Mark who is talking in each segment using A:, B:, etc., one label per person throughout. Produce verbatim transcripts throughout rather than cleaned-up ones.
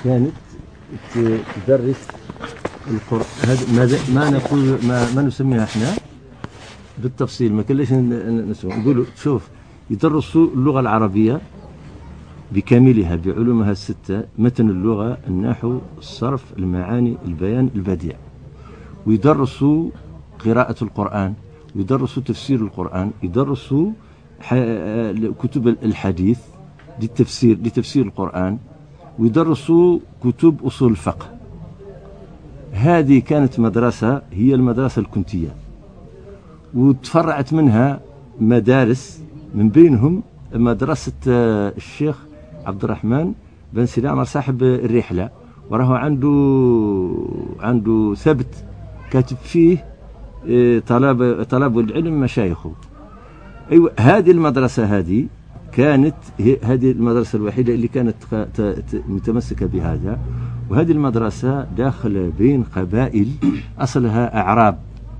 A: كانت تدرس القرآن. هذا ما نقول ما, ما نسميها احنا بالتفصيل، ما كلاش نسوي نقولوا شوف يدرسوا اللغة العربية بكاملها بعلومها الستة: متن اللغة، النحو، الصرف، المعاني، البيان، البديع. ويدرسوا قراءة القرآن، ويدرسوا تفسير القرآن، يدرسوا كتب الحديث للتفسير لتفسير القرآن، ويدرسوا كتب أصول الفقه. هذه كانت مدرسة، هي المدرسة الكنتية، وتفرعت منها مدارس، من بينهم مدرسة الشيخ عبد الرحمن بن سيدي عمر صاحب الرحلة، وراه عنده عنده ثبت كاتب فيه طلب طلب العلم مشايخه. أيوة، هذه المدرسة هذه كانت هذه المدرسة الوحيدة اللي كانت متمسكة بهذا. وهذه المدرسة داخل بين قبائل أصلها أعراب.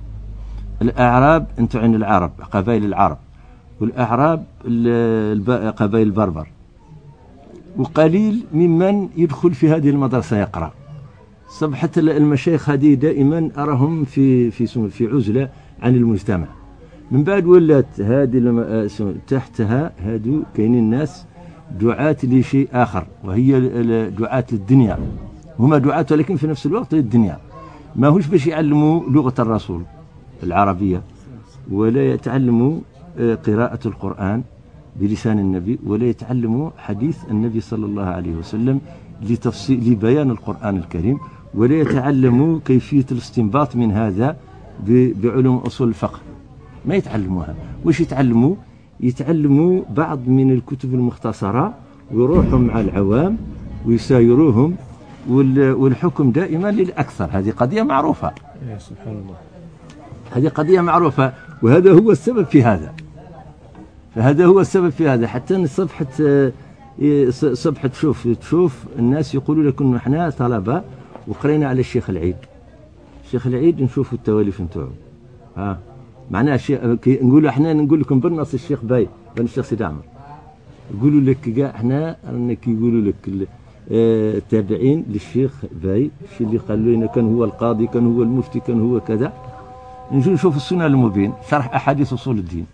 A: الأعراب أنتم عن العرب، قبائل العرب، والأعراب قبائل البربر. وقليل ممن يدخل في هذه المدرسة يقرأ. صبحت المشايخ هذه دائما أراهم في في في عزلة عن المجتمع. من بعد ولات هذه تحتها هادو كاينين الناس دعاة لشيء آخر، وهي دعاة للدنيا. هما دعاة ولكن في نفس الوقت للدنيا، ما هوش باش يعلموا لغة الرسول العربية، ولا يتعلموا قراءة القرآن بلسان النبي، ولا يتعلموا حديث النبي صلى الله عليه وسلم لتفصيل لبيان القرآن الكريم، ولا يتعلموا كيفية الاستنباط من هذا بعلوم أصول الفقه. ما يتعلموها. وش يتعلموا؟ يتعلموا بعض من الكتب المختصرة، ويروحوا مع العوام ويسايروهم، والحكم دائما للأكثر. هذه قضية معروفة.
B: يا سبحان الله،
A: هذه قضية معروفة، وهذا هو السبب في هذا. فهذا هو السبب في هذا. حتى صفحة صفحة شوف تشوف الناس يقولوا لك إنه إحنا طلبة وقرينا على الشيخ العيد. الشيخ العيد نشوفوا التواليف نتوعو. ها معناها الشيخ نقولوا إحنا نقول لكم بالنص الشيخ باي بن الشيخ سيدي عمر، يقولوا لك كاع إحنا انك يقولوا لك التابعين للشيخ باي، الشيء اللي قالوا لنا كان هو القاضي، كان هو المفتي، كان هو كذا. نجي نشوف السنة المبين شرح أحاديث أصول الدين،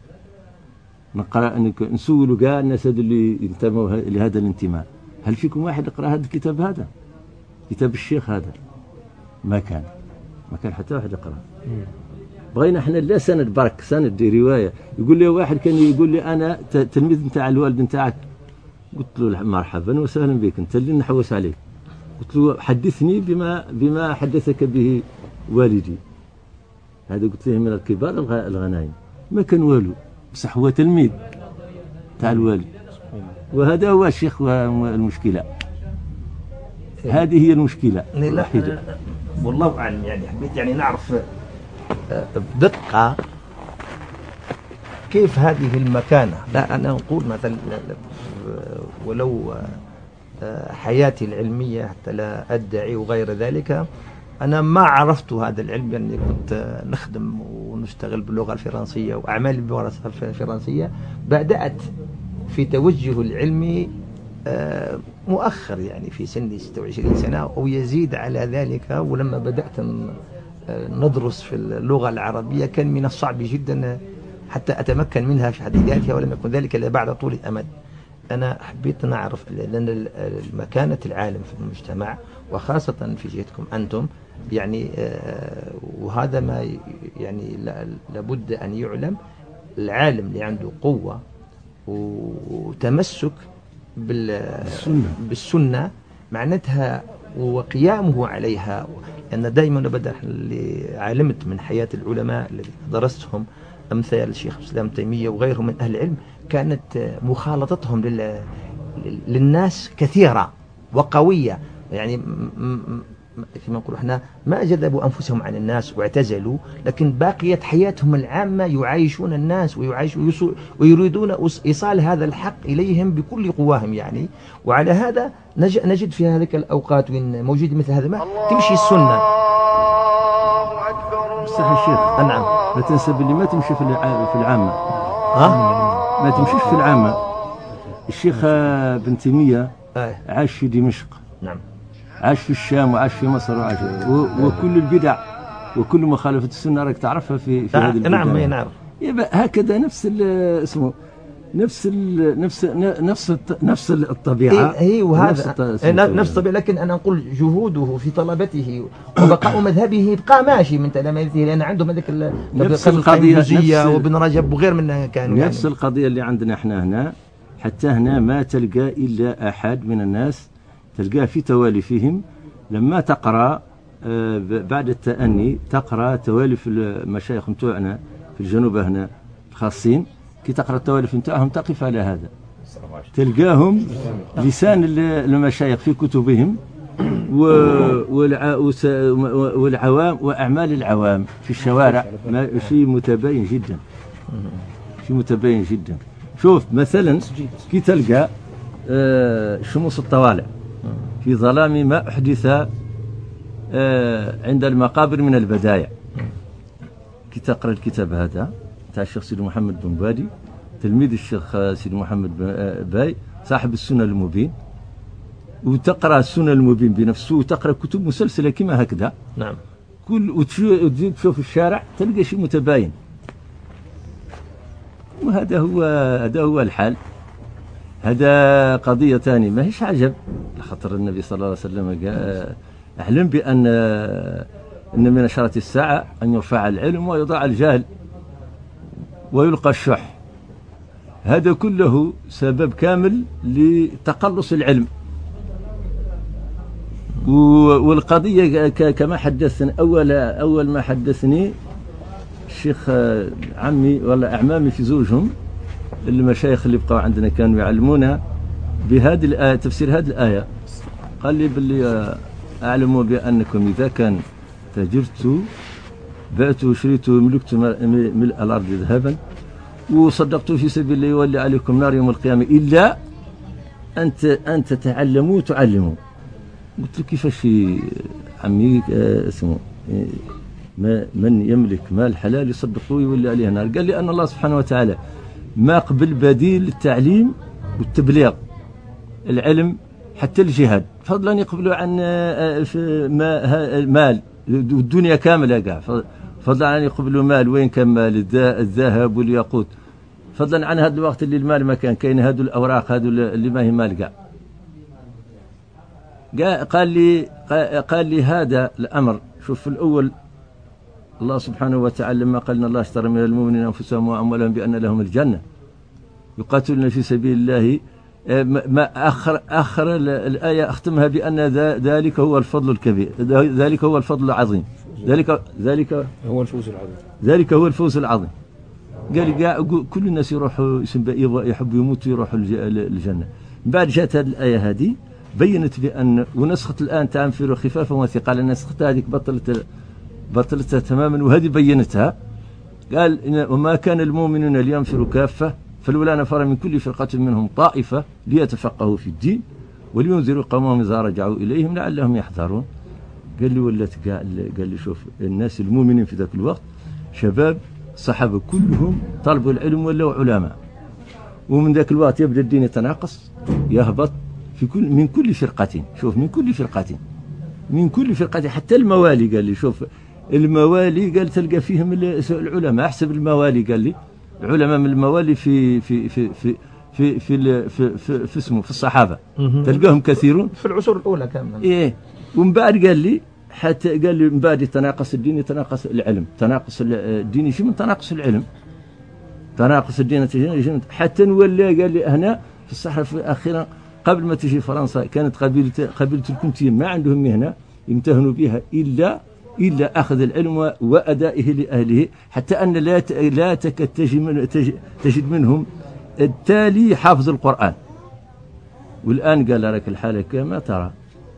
A: نقرأ نسولوا كاع الناس هذو اللي ينتموا لهذا الانتماء: هل فيكم واحد يقرأ هذا الكتاب؟ هذا كتاب الشيخ هذا ما كان ما كان حتى واحد يقرأ. بغينا احنا لا سند برك، سند رواية. يقول لي واحد كان يقول لي أنا تلميذ نتاع الوالد نتاعك. قلت له مرحبا وسهلا بك، انت اللي نحوس عليك. قلت له حدثني بما بما حدثك به والدي. هذا قلت له من الكبار الغنايم، ما كان والو، بصح هو تلميذ تاع الوالد. وهذا هو الشيخ المشكلة. هذه هي المشكلة الوحيدة.
C: والله أعلم. يعني حبيت يعني نعرف بدقة كيف هذه المكانة. لا أنا أقول مثلا ولو حياتي العلمية حتى لا أدعي وغير ذلك، أنا ما عرفت هذا العلم لأني يعني كنت نخدم ونشتغل باللغة الفرنسية وأعمالي باللغة الفرنسية. بدأت في توجه العلمي مؤخر، يعني في سن ستة وعشرين سنة أو يزيد على ذلك. ولما بدأت ندرس في اللغة العربية كان من الصعب جدا حتى أتمكن منها في حد ذاتها، ولم يكن ذلك إلا بعد طول الأمد. أنا حبيت نعرف لأن مكانة العالم في المجتمع وخاصة في جهتكم أنتم يعني، وهذا ما يعني لابد أن يعلم. العالم اللي عنده قوة وتمسك بالسنة, بالسنة معناتها وقيامه عليها. لأن دائما أبدا اللي علمت من حياة العلماء الذي درستهم أمثال الشيخ الإسلام تيمية وغيرهم من أهل العلم، كانت مخالطتهم لل... للناس كثيرة وقوية. يعني كما نقول احنا ما جذبوا أنفسهم عن الناس واعتزلوا، لكن باقيت حياتهم العامة يعايشون الناس ويعايشون ويريدون إيصال هذا الحق إليهم بكل قواهم يعني. وعلى هذا نجد في هذه الأوقات وين موجود مثل هذا ما تمشي السنة.
A: صح الشيخ.
C: نعم.
A: لا تنسى باللي ما تمشي في العامة. ها؟ ما تمشيش في العامة. الشيخ ابن تيمية عاش في دمشق.
C: نعم.
A: عاش في الشام وعاش في مصر وعاش وكل البدع وكل مخالفة السنة راك تعرفها في في هذه البلدان.
C: نعم نعرف.
A: يبقى هكذا نفس اسمه نفس ال نفس نفس نفس الطبيعة.
C: هي وهذا نفس الطبيعة، لكن أنا أقول جهوده في طلبته وبقاء مذهبه بقى ماشي من تلاميذه، لأن عندهم هذيك
A: نفس القضية
C: وابن رجب وغير منها كانوا
A: نفس يعني. القضية اللي عندنا احنا هنا، حتى هنا ما تلقى إلا أحد من الناس تلقاه في تواليفهم لما تقرأ بعد التأني تقرأ تواليف المشايخ متوعنا في الجنوب هنا الخاصين، كي تقرأ التواليف نتاعهم تقف على هذا، تلقاهم لسان المشايخ في كتبهم والعوام وأعمال العوام في الشوارع شيء متباين جدا، شيء متباين جدا. شوف مثلا كي تلقى شموس الطوالع في ظلام ما أحدث عند المقابر من البدايع، كي تقرأ الكتاب هذا تاع الشيخ سيدي محمد بن بادي تلميذ الشيخ سيدي محمد باي صاحب السنة المبين، وتقرأ السنة المبين بنفسه وتقرأ كتب مسلسلة كما هكذا.
C: نعم.
A: كل وتجي تشوف الشارع تلقى شيء متباين، وهذا هو هذا هو الحال. هذا قضية ثانية ما هيش عجب، لخاطر النبي صلى الله عليه وسلم قال أعلم بأن إن من أشراط الساعة أن يرفع العلم ويضاع الجهل ويلقى الشح. هذا كله سبب كامل لتقلص العلم. والقضية كما حدثنا أول أول ما حدثني الشيخ عمي ولا أعمامي في زوجهم المشايخ اللي بقوا عندنا كانوا يعلمونا بهذه الآية، تفسير هذه الآية. قال لي باللي أعلم بأنكم إذا كان تاجرت بعت وشريت ملكت ملء الأرض ذهبا وصدقت في سبيل الله يولي عليكم نار يوم القيامة إلا أنت أن تتعلموا وتعلموا. قلت له كيفاش عمي اسمه ما من يملك مال حلال يصدقه يولي عليه نار؟ قال لي أن الله سبحانه وتعالى ما قبل بديل التعليم والتبليغ العلم حتى الجهاد، فضلا يقبلوا عن مال والدنيا كاملة قاع، فضلا عن يقبلوا مال وين كان مال الذهب والياقوت، فضلا عن هذا الوقت اللي المال ما كان كاين هذو الأوراق هذو اللي ما هي مال قاع. قال لي قال لي هذا الأمر. شوف في الأول الله سبحانه وتعالى لما قال إن الله اشترى من المؤمنين أنفسهم وأموالهم بأن لهم الجنة يقاتلون في سبيل الله، ما أخر أخر الآية أختمها بأن ذلك هو الفضل الكبير، ذلك هو الفضل العظيم، ذلك ذلك
B: هو الفوز العظيم،
A: ذلك هو الفوز العظيم. قال كل الناس يروحوا يحبوا يموتوا يروحوا الجنة. بعد جاءت هذه الآية هذه بينت بأن ونسخت الآن تنفر خفافا وثقالا، نسخت هذيك بطلت بطلتها تماما وهذه بينتها. قال وما كان المؤمنون لينفروا كافة فلولا نفر من كل فرقة منهم طائفة ليتفقهوا في الدين ولينذروا قومهم إذا رجعوا إليهم لعلهم يحذرون. قال لي ولات قال لي شوف الناس المؤمنين في ذاك الوقت شباب الصحابة كلهم طلبوا العلم ولاو علماء، ومن ذاك الوقت يبدأ الدين يتناقص يهبط في كل من كل فرقة. شوف من كل فرقة من كل فرقة حتى الموالي. قال لي شوف الموالي قال تلقى فيهم العلماء أحسب الموالي. قال لي العلماء من الموالي في في في في في في في, في, في اسمه في الصحابة تلقاهم كثيرون
C: في العصور الأولى كاملة.
A: إيه. ومن بعد قال لي حتى قال لي من بعد يتناقص الدين يتناقص العلم، تناقص الدين يجي من تناقص العلم، تناقص الدين يجي حتى نولي. قال لي هنا في الصحراء في أخيرا قبل ما تجي فرنسا كانت قبيلة قبيلة الكنتيين ما عندهم مهنة يمتهنوا بها إلا إلا أخذ العلم وأدائه لأهله، حتى أن لا لا تكاد تجد منهم التالي حافظ القرآن. والآن قال لك الحالة كما ترى،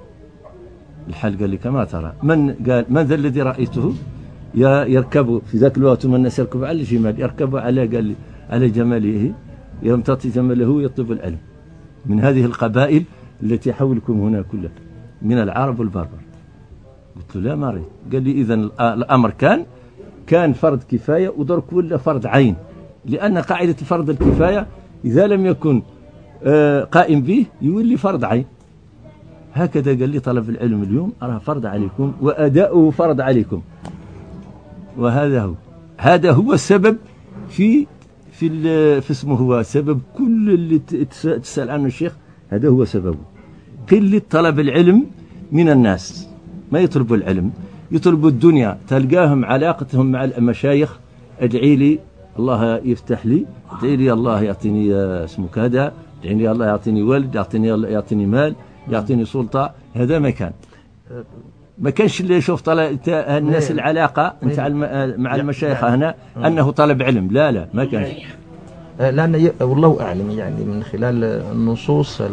A: الحال قال لي كما ترى. من قال من ذا الذي رأيته يركب في ذاك الوقت من الناس يركب على الجمال يركب على قال لي على جماله يوم تعطي جماله يطلب العلم من هذه القبائل التي حولكم هنا كلها من العرب والبربر. قلت له لا ما رأيت. قال لي إذن الأمر كان كان فرض كفاية ودرك ولا فرض عين، لأن قاعدة فرض الكفاية إذا لم يكن قائم به يولي فرض عين. هكذا قال لي طلب العلم اليوم راه فرض عليكم وأداؤه فرض عليكم. وهذا هو هذا هو السبب في في في اسمه هو سبب كل اللي تسأل عنه الشيخ. هذا هو سببه قلة طلب العلم من الناس. ما يطلبوا العلم، يطلبوا الدنيا. تلقاهم علاقتهم مع المشايخ، ادعي لي الله يفتح لي، ادعي لي الله يعطيني اسمه كذا، ادعي لي الله يعطيني ولد، يعطيني يعطيني مال، يعطيني سلطة. هذا ما كان ما كانش اللي شوف طلب الناس العلاقة انت مع المشايخ هنا انه طلب علم. لا لا ما كانش.
C: لأن والله أعلم يعني من خلال النصوص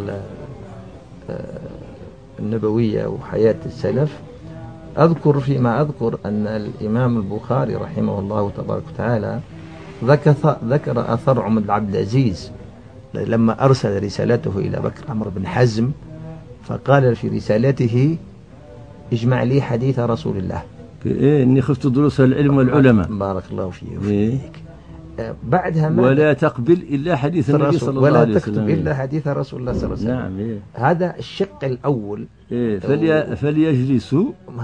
C: النبوية وحياة السلف، أذكر فيما أذكر أن الإمام البخاري رحمه الله تبارك وتعالى ذكر ذكر أثر عمر بن عبد العزيز لما أرسل رسالته إلى بكر عمرو بن حزم، فقال في رسالته اجمع لي حديث رسول الله.
A: إيه إني خفت دروس العلم والعلماء.
C: بارك الله فيك.
A: إيه.
C: بعدها
A: ولا تقبل إلا حديث النبي صلى الله عليه وسلم.
C: ولا تكتب إلا حديث رسول الله صلى الله عليه وسلم.
A: نعم. إيه.
C: هذا الشق الأول.
A: إيه فلي فليجلسوا.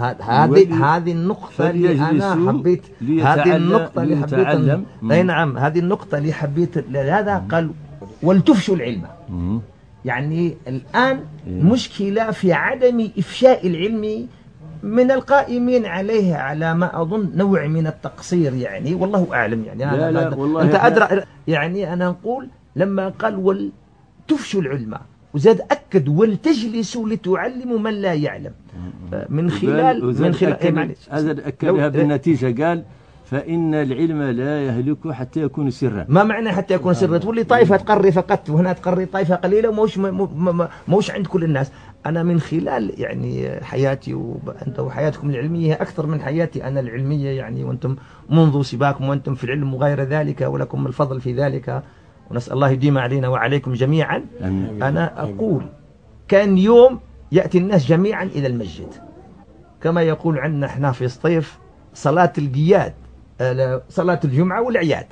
C: هذه هذه النقطة اللي أنا حبيت. هذه النقطة اللي حبيت. أي نعم هذه النقطة اللي حبيت. هذا قال ولتفشوا العلم. مم. يعني الآن إيه؟ مشكلة في عدم إفشاء العلم من القائمين عليه على ما أظن نوع من التقصير يعني والله أعلم يعني.
A: لا لا لا والله
C: أنت أدرى يعني. أنا أقول لما قال ولتفشوا العلم وزاد أكد ولتجلسوا لتعلموا من لا يعلم من خلال من خلال
A: هذا أكدها بالنتيجة. قال فإن العلم لا يهلك حتى يكون سرا.
C: ما معنى حتى يكون سرا؟ تقول طائفة تقري فقط وهنا تقري طائفة قليلة وموش موش عند كل الناس. أنا من خلال يعني حياتي وأنت وحياتكم العلمية أكثر من حياتي أنا العلمية يعني، وأنتم منذ سباكم وأنتم في العلم وغير ذلك ولكم الفضل في ذلك ونسأل الله يديم علينا وعليكم جميعا. أمين. أنا أقول كان يوم يأتي الناس جميعا إلى المسجد كما يقول عندنا احنا في الصيف صلاة القياد، صلاة الجمعة والعياد.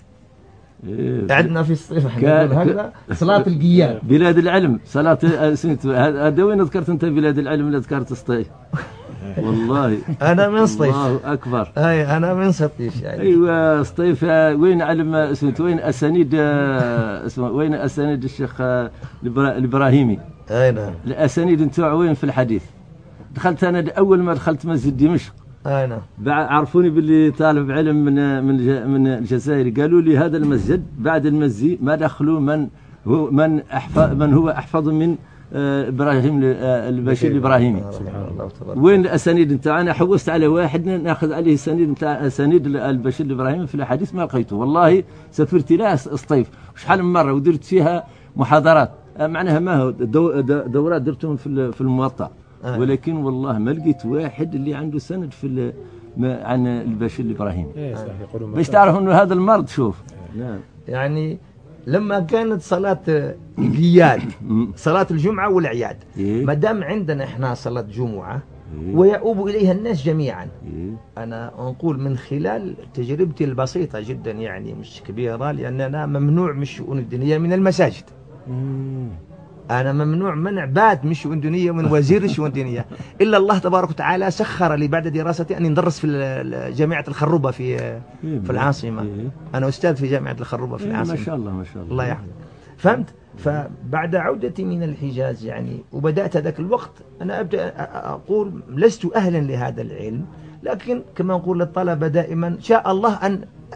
C: إيه عندنا في الصيف احنا نقول هذا صلاة القياد.
A: بلاد العلم صلاة هذا وين ذكرت انت بلاد العلم اللي ذكرت الصيف؟ والله
C: انا من صيف.
A: الله اكبر.
C: اي انا من سطيف يعني.
A: ايوه صيف. وين علم اسمه وين اسانيد اسمه وين اسانيد الشيخ الابراهيمي؟
C: اي نعم.
A: الاسانيد نتاعو وين في الحديث؟ دخلت انا اول ما دخلت مسجد دمشق.
C: اي نعم.
A: عرفوني باللي طالب علم من من من الجزائر. قالوا لي هذا المسجد بعد المزي ما دخلوا من هو من احفظ من هو احفظ من ابراهيم البشير الابراهيمي. وين الاسانيد نتاع؟ انا حوست على واحد ناخذ عليه اسانيد نتاع اسانيد البشير الابراهيمي في الحديث ما لقيته. والله سافرت لها الصيف شحال من مره ودرت فيها محاضرات معناها ما هو دورات درتهم في في الموطأ. آه. ولكن والله ما لقيت واحد اللي عنده سند في عن البشير الابراهيمي.
B: آه.
A: باش تعرف انه هذا المرض. شوف
C: نعم. يعني لما كانت صلاة القياد صلاة الجمعة والعياد إيه؟ ما دام عندنا احنا صلاة جمعة إيه؟ ويؤوب إليها الناس جميعا. إيه؟ أنا أقول من خلال تجربتي البسيطة جدا يعني مش كبيرة، لأننا ممنوع من الشؤون الدينية من المساجد. مم. أنا ممنوع منع بات من الشؤون الدينية ومن وزير الشؤون الدينية إلا الله تبارك وتعالى سخر لي بعد دراستي أن ندرس في جامعة الخروبة في في العاصمة. أنا أستاذ في جامعة الخروبة في العاصمة.
A: ما شاء الله ما شاء الله.
C: الله يحفظك. فهمت؟ فبعد عودتي من الحجاز يعني وبدأت ذاك الوقت أنا أبدأ أقول لست أهلا لهذا العلم، لكن كما نقول للطلبة دائما شاء الله أن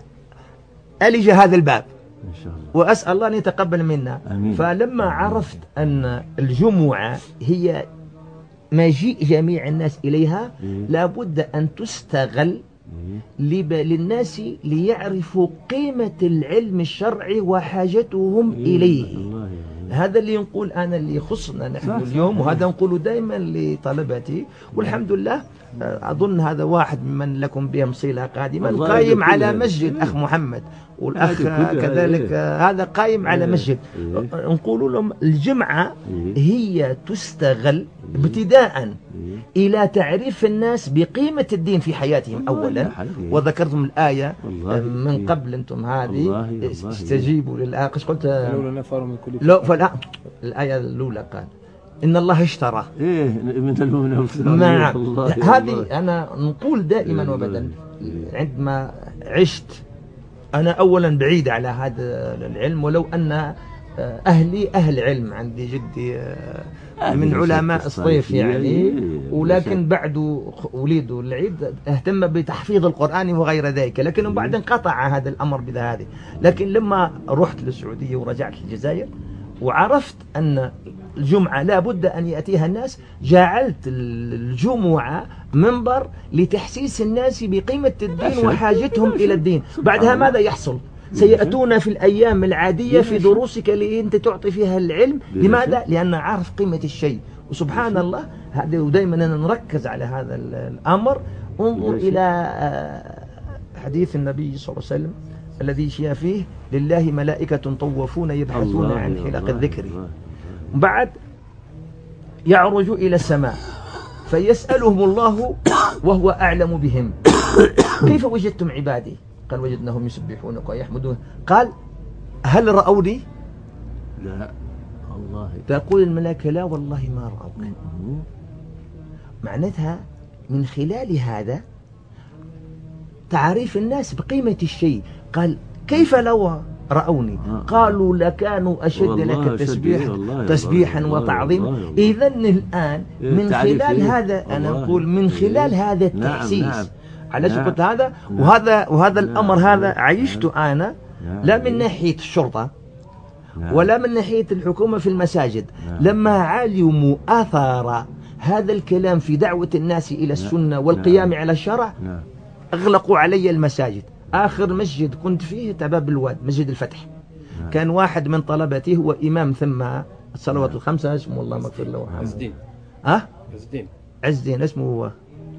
C: ألج هذا الباب إن شاء الله. وأسأل الله أن يتقبل منا. أمين. فلما عرفت أن الجمعة هي مجيء جميع الناس إليها إيه؟ لابد أن تستغل إيه؟ للناس ليعرفوا قيمة العلم الشرعي وحاجتهم إيه؟ إليه. الله هذا اللي نقول أنا اللي يخصنا نحن صح اليوم صح. وهذا نقول دائما لطلبتي والحمد لله. أظن هذا واحد من لكم بهم صلة قادمة القائم على مسجد إيه؟ أخ محمد والأخ كذلك إيه؟ هذا قائم على إيه؟ مسجد إيه؟ نقول لهم الجمعة إيه؟ هي تستغل ابتداء إيه؟ إلى تعريف الناس بقيمة الدين في حياتهم أولا. وذكرتم الآية من قبل أنتم هذه استجيبوا للآية. قلت
B: لولا نفر من كل
C: لا فلا الآية الأولى قال إن الله اشترى
A: إيه من المؤمنين.
C: نعم. هذه أنا نقول دائما وابدا عندما عشت أنا أولا بعيد على هذا العلم، ولو أن أهلي أهل علم، عندي جدي من علماء الصيف يعني، ولكن بعد وليد العيد اهتم بتحفيظ القرآن وغير ذلك، لكن بعد انقطع هذا الأمر بهذه. لكن لما رحت للسعودية ورجعت للجزائر وعرفت أن الجمعة لا بد أن يأتيها الناس، جعلت الجمعة منبر لتحسيس الناس بقيمة الدين وحاجتهم إلى الدين. بعدها ماذا يحصل؟ سيأتون في الأيام العادية في دروسك اللي أنت تعطي فيها العلم. لماذا؟ لأن عارف قيمة الشيء. وسبحان الله هذا، ودائما نركز على هذا الأمر. انظر إلى حديث النبي صلى الله عليه وسلم الذي شيا فيه: لله ملائكة طوافون يبحثون عن حلق الذكر. بعد يعرج إلى السماء فيسألهم الله وهو أعلم بهم: كيف وجدتم عبادي؟ قال: وجدناهم يسبحونك ويحمدون. قال: هل رأوني؟
A: لا الله.
C: تقول الملائكة: لا والله ما رأوك. معناتها من خلال هذا تعريف الناس بقيمة الشيء. قال: كيف لو رأوني؟ قالوا: لكانوا أشد لك تسبيح تسبيحا وتعظيما. إذن الآن من خلال هذا أنا أقول من خلال هذا التحسيس على قلت هذا وهذا وهذا الأمر هذا عيشت أنا، لا من ناحية الشرطة ولا من ناحية الحكومة في المساجد. لما علموا آثار هذا الكلام في دعوة الناس إلى السنة والقيام على الشرع أغلقوا علي المساجد. آخر مسجد كنت فيه تباب الواد، مسجد الفتح. كان واحد من طلبتي هو إمام ثم الصلوات الخمسة، اسمه الله مغفر له.
B: عز الدين.
C: ها؟
B: عز الدين.
C: عز الدين اسمه هو.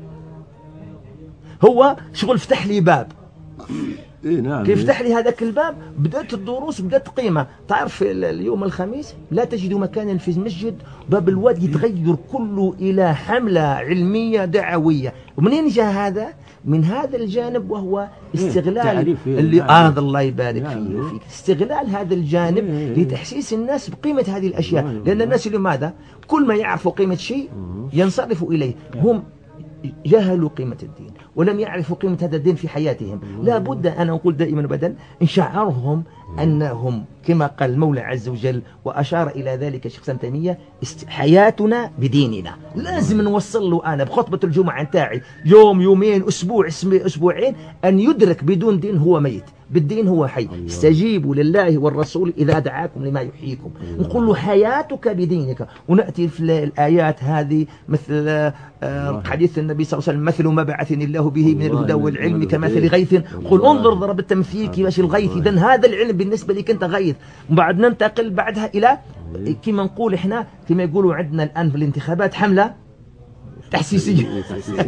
C: هو شغل فتح لي باب.
A: إيه نعم.
C: كيف فتح لي هذاك الباب؟ بدأت الدروس بدأت قيمة. تعرف اليوم الخميس لا تجد مكانا في المسجد، باب الواد يتغير كله إلى حملة علمية دعوية. ومنين جاء هذا؟ من هذا الجانب، وهو استغلال اللي هذا الله يبارك فيه وفيك، استغلال هذا الجانب لتحسيس الناس بقيمة هذه الأشياء. لأن الناس لماذا؟ كل ما يعرفوا قيمة شيء ينصرفوا إليه. هم جهلوا قيمة الدين ولم يعرفوا قيمة هذا الدين في حياتهم. لا بد أن أقول دائما وبدا إن شعرهم أنهم كما قال المولى عز وجل وأشار إلى ذلك شيخ سام تيمية: حياتنا بديننا. لازم نوصل له أنا بخطبة الجمعة نتاعي يوم يومين أسبوع أسبوعين أن يدرك بدون دين هو ميت، بالدين هو حي. استجيبوا لله والرسول إذا دعاكم لما يحييكم. نقول له حياتك بدينك. ونأتي في الآيات هذه مثل حديث النبي صلى الله عليه وسلم: مثل ما بعثني الله به من الهدى والعلم كمثل غيث. قل انظر ضرب التمثيل كيفاش الغيث. إذن هذا العلم بالنسبة لك أنت غيث. وبعد ننتقل بعدها إلى كما نقول إحنا كما يقولوا عندنا الآن في الانتخابات حملة تحسيسية.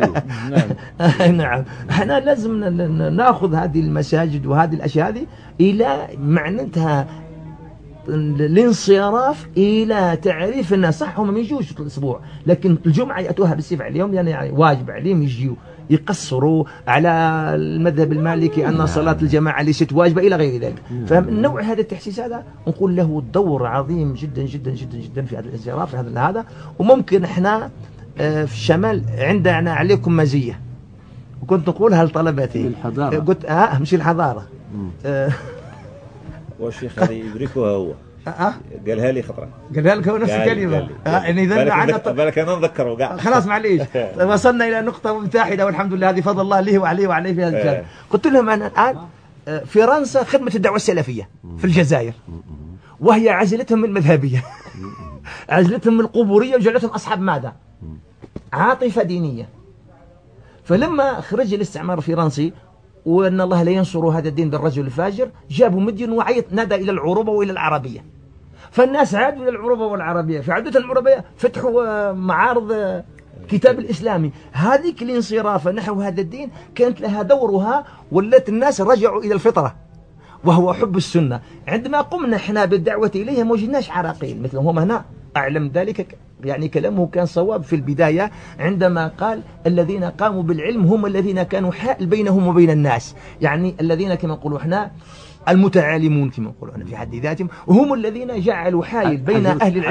C: نعم. احنا لازم ناخذ هذه المساجد وهذه الأشياء هذه إلى معناتها الانصراف إلى تعريف الناس. صح هم ما يجوش في الأسبوع، لكن الجمعة يأتوها بالسيف عليهم، يعني, يعني واجب عليهم يجيوا يقصروا على المذهب المالكي أن صلاة الجماعة ليست واجبة إلى غير ذلك. فالنوع هذا التحسيس هذا نقول له دور عظيم جدا جدا جدا جدا في هذا الانصراف في هذا هذا. وممكن احنا في الشمال عندنا عليكم مزية، وكنت نقولها لطلبتي
A: الحضارة.
C: قلت اه مش الحضارة. آه
D: والشيخ هذه يدركها هو
C: أه؟
D: قالها لي خطرة،
C: قالها لك هو نفس الكلمة. يعني إذا
D: عنا بالك أنا نذكره قاعد
C: خلاص معليش. وصلنا إلى نقطة متحدة والحمد لله، هذه فضل الله له وعليه وعليه في هذا الجانب. قلت لهم أنا الآن فرنسا خدمة الدعوة السلفية في الجزائر، وهي عزلتهم من المذهبية عزلتهم من القبورية وجعلتهم أصحاب ماذا؟ عاطفة دينية. فلما خرج الاستعمار الفرنسي وأن الله لا ينصر هذا الدين بالرجل الفاجر، جابوا مدين وعيط نادى إلى العروبة وإلى العربية. فالناس عادوا إلى العروبة والعربية، في عادة العربية فتحوا معارض كتاب الإسلامي. هذه الانصرافة نحو هذا الدين كانت لها دورها، ولت الناس رجعوا إلى الفطرة وهو حب السنة. عندما قمنا احنا بالدعوة إليها ما وجدناش عراقيل مثلهم هم هنا. أعلم ذلك يعني كلامه كان صواب في البداية عندما قال: الذين قاموا بالعلم هم الذين كانوا حائل بينهم وبين الناس. يعني الذين كما نقولوا احنا المتعالمون كما نقولوا احنا في حد ذاتهم، وهم الذين جعلوا حائل بين أهل العلم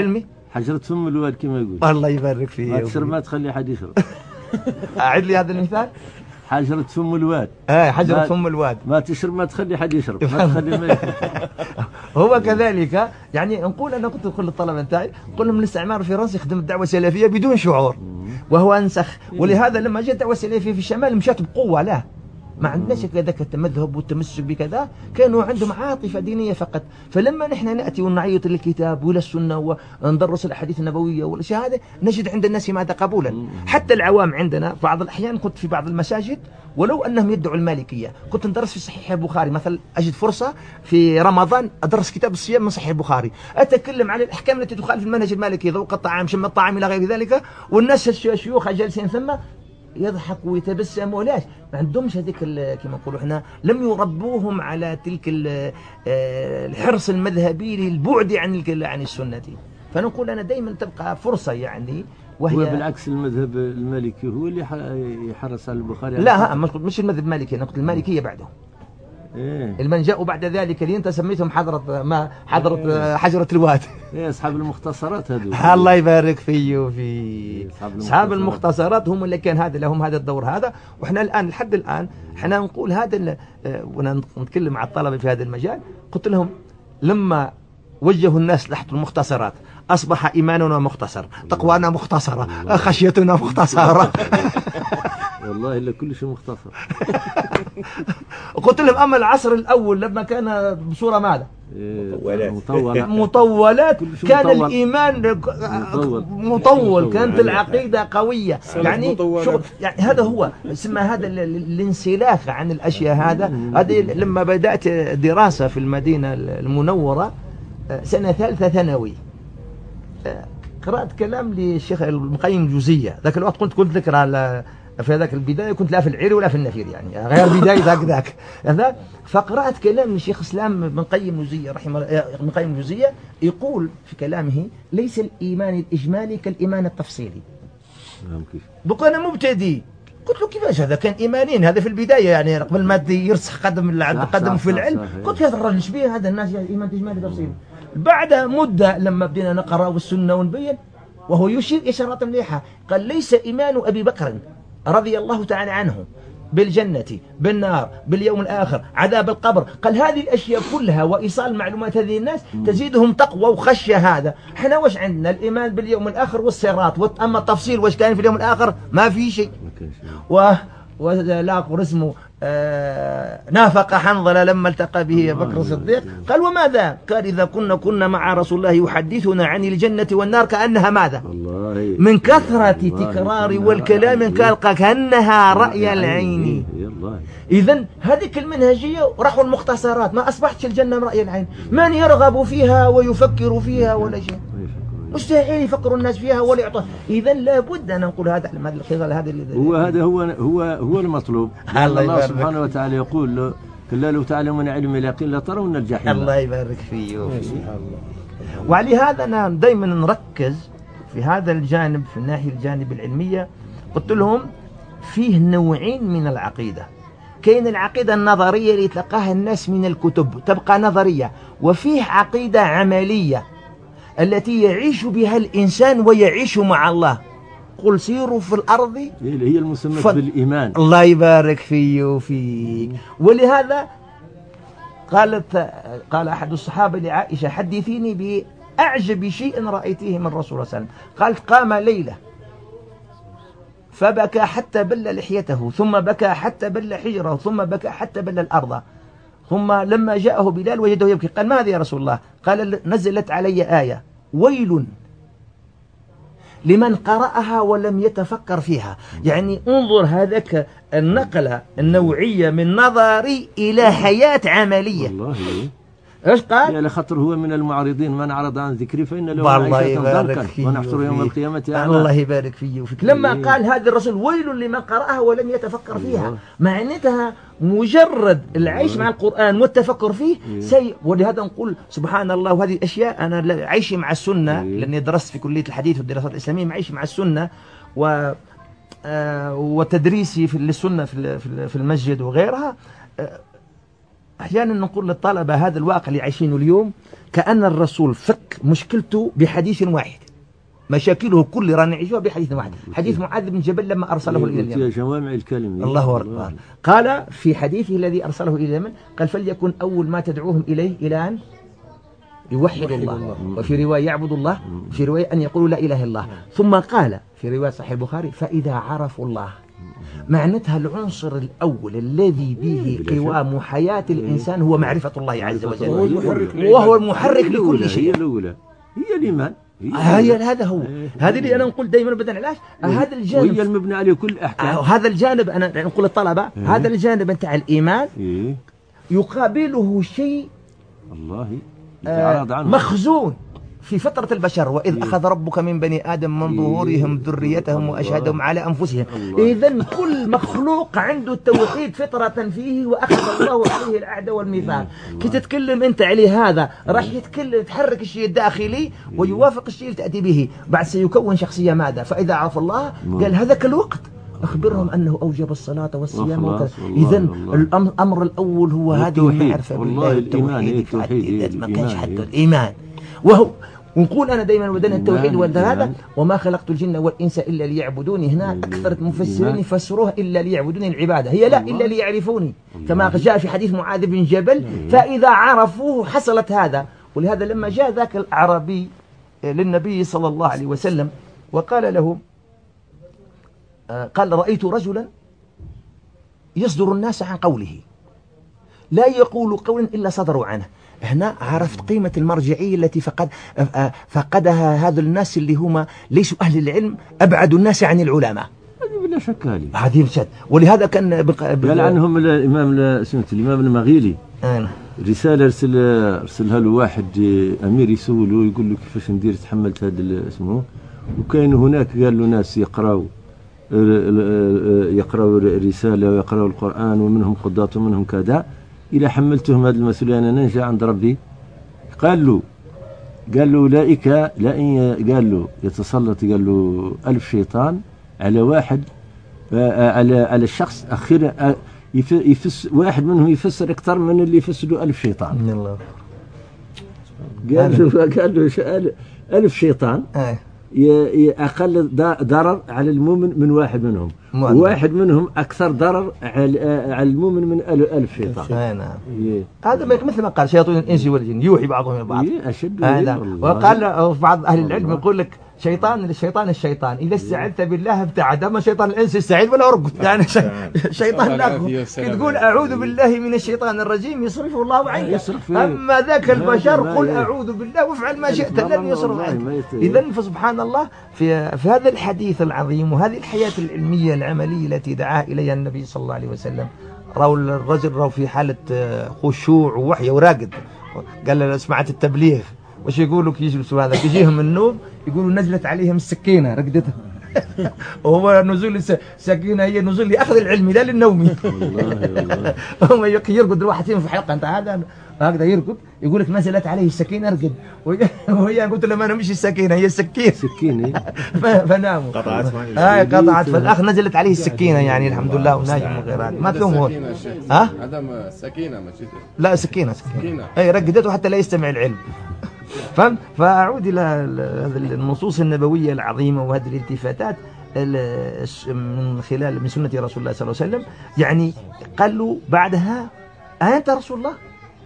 A: حجرة فم الواد كما يقول.
C: الله يبارك فيه.
A: ما تشرب ما تخلي حد يشرب.
C: أعد لي هذا المثال.
A: حجرة فم الواد.
C: آه حجرة فم الواد.
A: ما تشرب ما تخلي حد يشرب. ما تخلي ما
C: هو كذلك يعني نقول أنا كنت أقول للطلبة نتاعي قل لهم الاستعمار في فرنسا يخدم الدعوة السلفية بدون شعور وهو أنسخ. ولهذا لما جاءت الدعوة السلفية في الشمال مشات بقوة. لا ما عندناش كذاك التمذهب والتمسك بكذا، كانوا عندهم عاطفة دينية فقط. فلما نحن نأتي ونعيط للكتاب ولا السنة وندرس الأحاديث النبوية والأشياء هذه نجد عند الناس ماذا قبولا. حتى العوام عندنا بعض الأحيان كنت في بعض المساجد ولو أنهم يدعوا المالكية كنت ندرس في صحيح البخاري مثلا، أجد فرصة في رمضان أدرس كتاب الصيام من صحيح البخاري أتكلم عن الأحكام التي تخالف المنهج المالكي، ذوق الطعام شم الطعام إلى غير ذلك، والناس الشيوخ جالسين ثم يضحكوا ويتبسموا. لاش ما عندهمش هذيك كما نقولوا احنا لم يربوهم على تلك الحرص المذهبي للبعد عن عن السنة. فنقول أنا دائما تبقى فرصة يعني. وهي
A: هو بالعكس المذهب المالكي هو اللي يحرص على البخاري.
C: لا مش المذهب المالكي، أنا قلت المالكية بعده.
A: إيه؟
C: المن جاءوا بعد ذلك اللي انت سميتهم حضرة ما حضرة إيه؟ حجرة الواد.
A: ايه اصحاب المختصرات هذو.
C: الله يبارك فيه وفي اصحاب المختصرات هم اللي كان هذا لهم هذا الدور هذا. واحنا الان لحد الان احنا نقول هذا وانا نتكلم مع الطلبة في هذا المجال قلت لهم لما وجهوا الناس نحو المختصرات اصبح ايماننا مختصر، تقوانا مختصرة، خشيتنا مختصرة.
A: والله إلا كل شيء مختصر.
C: قلت لهم أما العصر الأول لما كان بصورة ماذا؟
A: مطولات
C: مطولات كان مطول. الإيمان مطول, مطول. كانت العقيدة قوية يعني, يعني هذا هو اسمه هذا الانسلاخ عن الأشياء. هذا هذه لما بدأت دراسة في المدينة المنورة سنة ثالثة ثانوي قرأت كلام للشيخ ابن قيم الجوزية. ذاك الوقت كنت كنت ذكر على في هذاك البداية كنت لا في العير ولا في النفير يعني غير بداية ذاك ذاك هذا. فقرأت كلام الشيخ الإسلام ابن قيم الجوزية رحمه الله ابن قيم الجوزية يقول في كلامه ليس الإيمان الإجمالي كالإيمان التفصيلي. بقى أنا مبتدي قلت له كيفاش هذا كان إيمانين هذا في البداية يعني قبل ما يرسخ قدم عند قدم في العلم. قلت هذا الرجل شبيه هذا الناس إيمان إجمالي تفصيلي. بعد مدة لما بدينا نقرأ والسنة ونبين وهو يشير إشارات مليحة قال ليس إيمان أبي بكر رضي الله تعالى عنه بالجنة بالنار باليوم الآخر عذاب القبر، قال هذه الأشياء كلها وإيصال معلومات هذه الناس تزيدهم تقوى وخشية. هذا احنا وش عندنا الإيمان باليوم الآخر والصراط، أما التفصيل وش كان في اليوم الآخر ما في شيء. و ولا اسمه آه نافق حنظلة لما التقى به بكر الصديق قال وماذا؟ قال إذا كنا كنا مع رسول الله يحدثنا عن الجنة والنار كأنها ماذا؟ من كثرة تكرار والكلام قال كأنها رأي العين. إذن هذه المنهجية راحوا المختصرات ما أصبحتش الجنة رأي العين. من يرغب فيها ويفكر فيها ولا شيء مستحيل يفكروا الناس فيها ولا يعطوا. إذا لابد أن نقول هذا هذا الخصال هذا
A: هو هذا هو هو هو المطلوب. الله سبحانه وتعالى يقول كلا لو تعلمون علم اليقين لترون الجحيم.
C: الله يبارك فيه. وعلى هذا أنا دائما نركز في هذا الجانب في الناحية الجانب العلمية. قلت لهم فيه نوعين من العقيدة. كاين العقيدة النظرية اللي تلقاها الناس من الكتب تبقى نظرية، وفيه عقيدة عملية التي يعيش بها الإنسان ويعيش مع الله. قل سيروا في الأرض
A: هي المسمى ف... بالإيمان.
C: الله يبارك فيه وفيك. ولهذا قالت قال أحد الصحابة لعائشة حدثيني بأعجب شيء رأيته من رسول الله صلى الله عليه وسلم. قالت قام ليلة فبكى حتى بل لحيته ثم بكى حتى بل حجره ثم بكى حتى بل الأرض ثم لما جاءه بلال وجده يبكي قال ماذا يا رسول الله؟ قال نزلت علي آية ويل لمن قرأها ولم يتفكر فيها. يعني انظر هذاك النقلة النوعية من نظري إلى حياة عملية.
A: والله
C: ايش قال؟
A: يعني خطر هو من المعرضين من أعرض عن ذكري فإن له معيشة ضنكا ونحشر يوم القيامة أعمى.
C: الله يبارك فيه وفيك. لما قال هذا الرسول ويل لمن قرأها ولم يتفكر فيها معناتها مجرد العيش مع القرآن والتفكر فيه سيء. ولهذا نقول سبحان الله. وهذه الأشياء أنا عايشي مع السنة لأني درست في كلية الحديث والدراسات الإسلامية معيشي مع السنة و وتدريسي في السنة في المسجد وغيرها. أحيانا نقول للطلبة هذا الواقع اللي عايشينه اليوم كأن الرسول فك مشكلته بحديث واحد. مشاكله كلها نعيشها بحديث واحد، حديث معاذ بن جبل لما أرسله إلى اليمن.
A: جوامع الكلم.
C: الله أكبر. قال في حديثه الذي أرسله إلى اليمن قال فليكن أول ما تدعوهم إليه إلى أن يوحدوا الله. الله، وفي رواية يعبدوا الله، وفي رواية أن يقولوا لا إله إلا الله. ثم قال في رواية صحيح البخاري فإذا عرفوا الله، معناتها العنصر الأول الذي به قوام حياة الإنسان هو معرفة الله عز وجل، وهو المحرك لكل شيء.
A: هي الأولى هي الإيمان.
C: هي هذا هو، هذه اللي أنا نقول دائما بدنا علاش هذا الجانب،
A: وهي المبنى عليه كل الأحكام.
C: هذا الجانب أنا نقول للطلبة هذا الجانب نتاع الإيمان يقابله شيء
A: الله
C: آه مخزون في فطرة البشر. وإذ أخذ ربك من بني آدم من ظهورهم ذريتهم وأشهدهم على أنفسهم. إذن كل مخلوق عنده التوحيد فطرة فيه، وأخذ الله عليه العهد والميثاق. كي تتكلم أنت عليه هذا راح يتكلم يتحرك الشيء الداخلي ويوافق الشيء اللي تأتي به، بعد سيكون شخصية ماذا؟ فإذا عرف الله قال هذاك الوقت أخبرهم أنه أوجب الصلاة والصيام وكذا. إذن الأمر الأول هو هذه المعرفة بالله، التوحيد في حد ذات، ما كانش حتى الإيمان. وهو ونقول أنا دائما ودنا التوحيد والهذا وما خلقت الجن والإنس إلا ليعبدوني. هنا أكثر المفسرين يفسروها إلا ليعبدوني العبادة، هي لا إلا ليعرفوني، كما جاء في حديث معاذ بن جبل فإذا عرفوه حصلت هذا. ولهذا لما جاء ذاك الأعرابي للنبي صلى الله عليه وسلم وقال له قال رأيت رجلا يصدر الناس عن قوله، لا يقول قولا إلا صدروا عنه. هنا عرفت قيمة المرجعية التي فقد فقدها هذا الناس اللي هم ليسوا أهل العلم، أبعد الناس عن العلماء.
A: هذه بلا شك هذه.
C: هذه بشد. ولهذا كان
A: قال عنهم الإمام سمعت الإمام المغيلي
C: أنا.
A: رسالة رسل رسلها له واحد أمير يسوله يقول له كيفاش ندير تحملت هذا اسمه، وكان هناك قال له ناس يقراوا يقراوا الرسالة ويقراوا القرآن ومنهم قضاة ومنهم كذا، إلى حملتهم هذه المسؤولية أنا ننجى عند ربي. قال له قال له أولئك لا قال له يتسلط قال له ألف شيطان على واحد على على الشخص أخيرا يفس واحد منهم يفسر أكثر من اللي يفسروا ألف شيطان.
C: الله.
A: قال له قال له ألف شيطان أقل ضرر على المؤمن من واحد منهم، وواحد منهم أكثر ضرر على المؤمن من ألف شيطان.
C: نعم. هذا مثل ما قال شياطين الإنس والجن يوحي بعضهم إلى بعض. هذا وقال بعض أهل العلم يقول لك شيطان الشيطان الشيطان إذا استعذت بالله ابتعد، أما شيطان الإنس استعيذ ولا أرقد. يعني شيطان لا تقول أعوذ بالله من الشيطان الرجيم يصرفه الله عنك، أما ذاك البشر قل أعوذ بالله وافعل ما شئت لن يصرف عنك. إذن فسبحان الله في, في هذا الحديث العظيم وهذه الحياة العلمية العملية التي دعا إليها النبي صلى الله عليه وسلم، راو الرجل راو في حالة خشوع ووحي وراقد. قال له سمعت التبليغ وش يقولوا كي يجلسوا هذا يجيهم النوم يقولوا نزلت عليهم السكينة رقدتهم. وهو نزول السكينة هي نزول لأخذ العلم لا للنوم. هم يرقد الواحد فيهم في حلقة أنت هذا هكذا يرقد يقول لك نزلت عليه السكينة ارقد، وهي قلت له ما أنا مش السكينة هي السكين
A: سكينة
C: فناموا
D: قطعت
C: هاي قطعت فالأخ نزلت عليه السكينة يعني الحمد لله ونايم وغير هذا ما تلومه. ها
B: هذا سكينة مش
C: لا سكينة سكينة أي رقدته حتى لا يستمع العلم. فهمت؟ فأعود إلى النصوص النبوية العظيمة وهذه الالتفاتات من خلال من سنة رسول الله صلى الله عليه وسلم. يعني قال له بعدها أنت رسول الله؟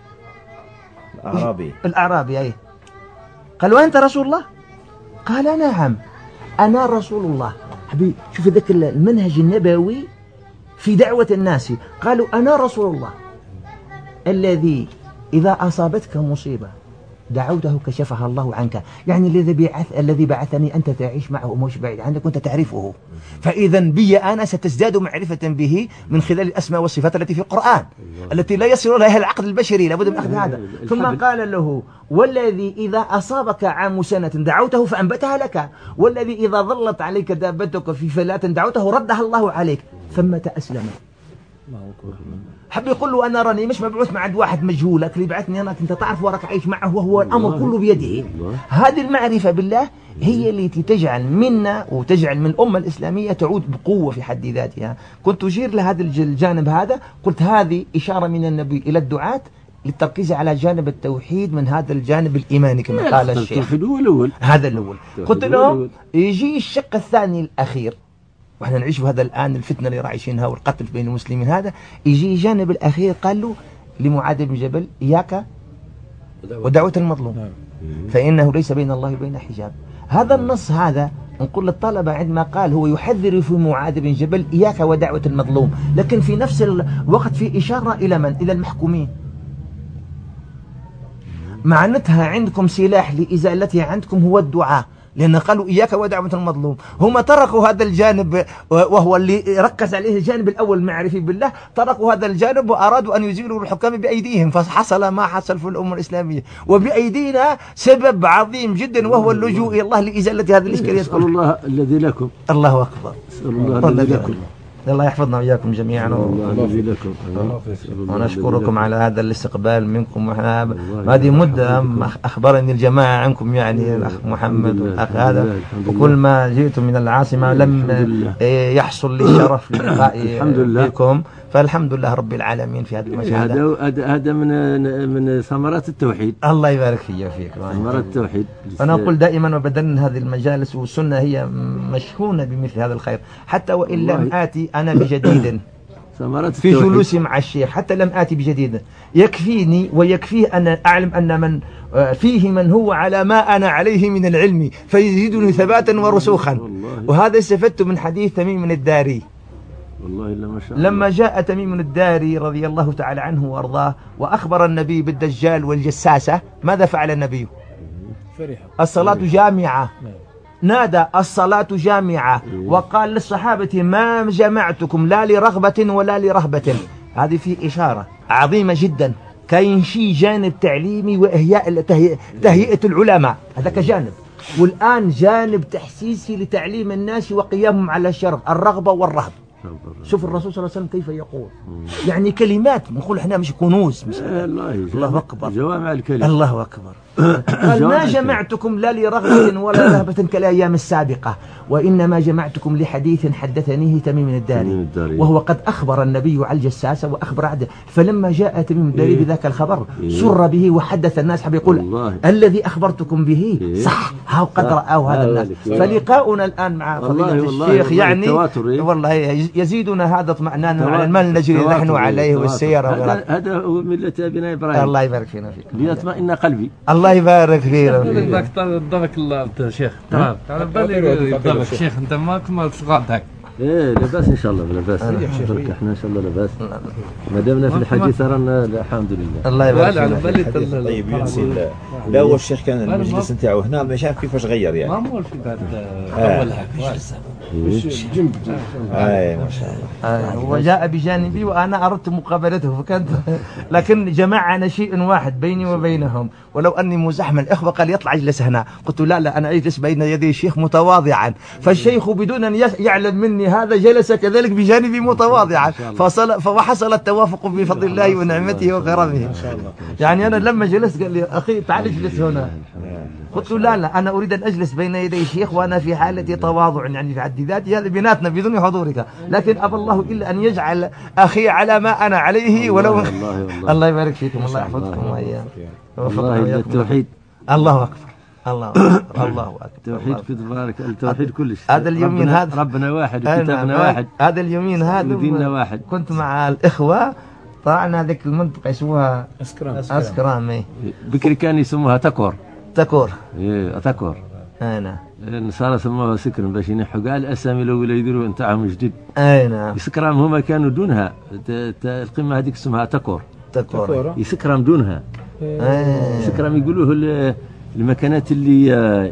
D: الأعرابي
C: الأعرابي أي قال له أنت رسول الله؟ قال نعم أنا رسول الله. حبيبي شوف ذاك المنهج النبوي في دعوة الناس. قالوا أنا رسول الله الذي إذا أصابتك مصيبة دعوته كشفها الله عنك. يعني الذي بعث الذي بعثني أنت تعيش معه ومش بعيد عنك وأنت تعرفه، فإذا بي أنا ستزداد معرفة به من خلال الأسماء والصفات التي في القرآن التي لا يصل لها العقل البشري، لابد من أخذ هذا. ثم قال له والذي إذا أصابك عام سنة دعوته فأنبتها لك، والذي إذا ظلت عليك دابتك في فلاة دعوته ردها الله عليك ثم أسلم. حب يقول له أنا راني مش مبعوث مع عند واحد مجهول، لكن اللي بعثني أنا كنت تعرف وراك عايش معه وهو الأمر كله بيده. هذه المعرفة بالله هي اللي تجعل منا وتجعل من الأمة الإسلامية تعود بقوة في حد ذاتها. كنت أشير لهذا الجانب هذا، قلت هذه إشارة من النبي إلى الدعاة للتركيز على جانب التوحيد من هذا الجانب الإيماني كما قال الشيخ.
A: التوحيد هو الأول.
C: هذا الأول. قلت لهم يجي الشق الثاني الأخير، وإحنا نعيش هذا الآن الفتنة اللي عايشينها والقتل بين المسلمين، هذا يجي الجانب الأخير قال له لمعاذ بن جبل إياك ودعوة المظلوم فإنه ليس بين الله وبين حجاب. هذا النص هذا نقول للطلبة عندما قال هو يحذر في معاذ بن جبل إياك ودعوة المظلوم، لكن في نفس الوقت في إشارة إلى من؟ إلى المحكومين. معناتها عندكم سلاح لإزالته عندكم هو الدعاء، لأن قالوا إياك ودعوة المظلوم. هم تركوا هذا الجانب وهو اللي ركز عليه الجانب الأول المعرفي بالله، تركوا هذا الجانب وأرادوا أن يزيلوا الحكام بأيديهم، فحصل ما حصل في الأمة الإسلامية. وبأيدينا سبب عظيم جدا وهو اللجوء إلى الله لإزالة هذه الإشكاليات.
A: أسأل الله الذي لكم.
C: الله أكبر.
A: أسأل الله الذي لكم.
C: الله يحفظنا وإياكم جميعا.
A: الله الذي لكم.
C: ونشكركم على هذا الاستقبال منكم. هذه مدة أخبرني الجماعة عنكم، يعني الأخ محمد والأخ هذا، وكل ما جئت من العاصمة لم يحصل لي شرف للقاء بكم، فالحمد لله رب العالمين في هذه المشاهدة.
A: هذا هذا من من ثمرات التوحيد.
C: الله يبارك فيك فيك.
A: ثمرات التوحيد.
C: أنا أقول دائما وبدلا هذه المجالس والسنة هي مشحونة بمثل هذا الخير، حتى وإن لم آتي أنا بجديد في جلوسي مع الشيخ، حتى لم آتي بجديد يكفيني ويكفيه أن أعلم أن من فيه من هو على ما أنا عليه من العلم فيزيدني ثباتا ورسوخا. وهذا استفدت من حديث تميم الداري.
A: والله ما شاء الله.
C: لما جاء تميم الداري رضي الله تعالى عنه وأرضاه وأخبر النبي بالدجال والجساسة، ماذا فعل النبي؟ الصلاة جامعة، نادى الصلاة جامعة، وقال للصحابة ما جمعتكم لا لرغبة ولا لرهبة. هذه في إشارة عظيمة جدا، كاين شي جانب تعليمي وإحياء تهيئة العلماء، هذا كجانب، والآن جانب تحسيسي لتعليم الناس وقيامهم على الشرف، الرغبة والرهبة. شوف الرسول صلى الله عليه وسلم كيف يقول، يعني كلمات نقول احنا مش كنوز مش
A: الله,
C: الله أكبر،
A: جوامع الكلم.
C: الله أكبر. قال ما جمعتكم لا لرغبة ولا رهبة كالأيام السابقة، وإنما جمعتكم لحديث حدثنيه تميم الداري، وهو قد أخبر النبي على الجساسة وأخبر عده، فلما جاء تميم الداري بذاك الخبر سر به وحدث الناس، حب يقول الذي أخبرتكم به صح، هاو قد رأوا هذا الناس. فلقاؤنا الآن مع فضيلة الشيخ يعني والله يزيدنا هذا اطمئنانا على المال نجري نحن عليه والسيارة.
A: هذا هو ملة أبينا إبراهيم.
C: الله يبارك فينا فيك.
A: ليطمئن قلبي.
C: الله يبارك فيك.
B: ضبك الله شيخ. تمام. تعال بالي ضبك شيخ، أنت ما كملت صغاتك.
A: ايه لباس ان شاء الله، لباس احنا ان شاء الله لباس ما دامنا في الحديث رانا الحمد لله.
C: الله يبارك فيك.
D: طيب ينسي لا هو الشيخ كان المجلس نتاعو هنا ما شاف كيفاش غير يعني.
B: ما مول في بعد اولها
D: جنب اي ما شاء الله.
C: هو جاء بجانبي وانا اردت مقابلته، فكانت لكن جمعنا شيء واحد بيني وبينهم، ولو اني مزاحم الاخوه قال يطلع اجلس هنا، قلت لا لا انا اجلس بين يدي الشيخ متواضعا، فالشيخ بدون ان يعلم مني هذا جلس كذلك بجانبي متواضعا، فصل فحصل التوافق بفضل الله ونعمته وكرمه. يعني انا لما جلست قال لي اخي تعال اجلس هنا، قلت له لا لا انا اريد ان اجلس بين يدي الشيخ وانا في حاله تواضع، يعني في حد ذاتي هذا بيناتنا بدون حضورك، لكن ابى الله الا ان يجعل اخي على ما انا عليه ولو الله, الله, الله يبارك فيكم، الله يحفظكم واياكم.
A: والله التوحيد.
C: الله اكبر. الله أكبر. الله أكبر.
A: التوحيد في تبارك التوحيد كلش.
C: هذا اليومين هذا
A: ربنا واحد وكتابنا واحد.
C: هذا اليومين هذا
A: وديننا واحد.
C: كنت مع الإخوة طلعنا هذيك المنطقة اسمها
B: أسكرام.
C: أسكرام. إيه.
A: بكري كان يسموها تكور.
C: تكور.
A: إيه تكور.
C: أنا.
A: النصارى سموها سكرم باش ينحوا كاع الأسامي الأولى يديروا نتاعهم جديد.
C: أي نعم.
A: سكرام هما كانوا دونها، القمة هذيك اسمها تكور.
C: تكور.
A: يسكرام دونها. سكرام يقولوه المكانات اللي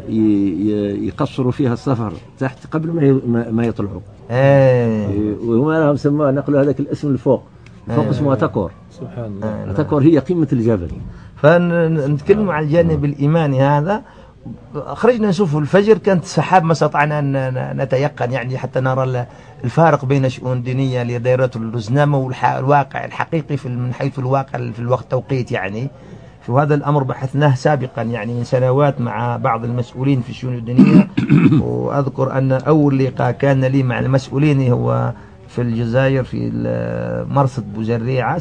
A: يقصروا فيها السفر تحت قبل ما ما يطلعوا.
C: ايه
A: وهم راهم سموها نقلوا هذاك الاسم الفوق فوق اسمها تكور.
B: سبحان الله.
A: تكور هي قمة الجبل.
C: فنتكلم عن الجانب الإيماني هذا. خرجنا نشوف الفجر كانت سحاب ما استطعنا أن نتيقن يعني حتى نرى الفارق بين شؤون دينية لدائرة الرزنامة والواقع الحقيقي في من حيث الواقع في الوقت توقيت يعني. في هذا الأمر بحثناه سابقا يعني من سنوات مع بعض المسؤولين في الشؤون الدينية. وأذكر أن أول لقاء كان لي مع المسؤولين هو في الجزائر في مرصد بوزريعة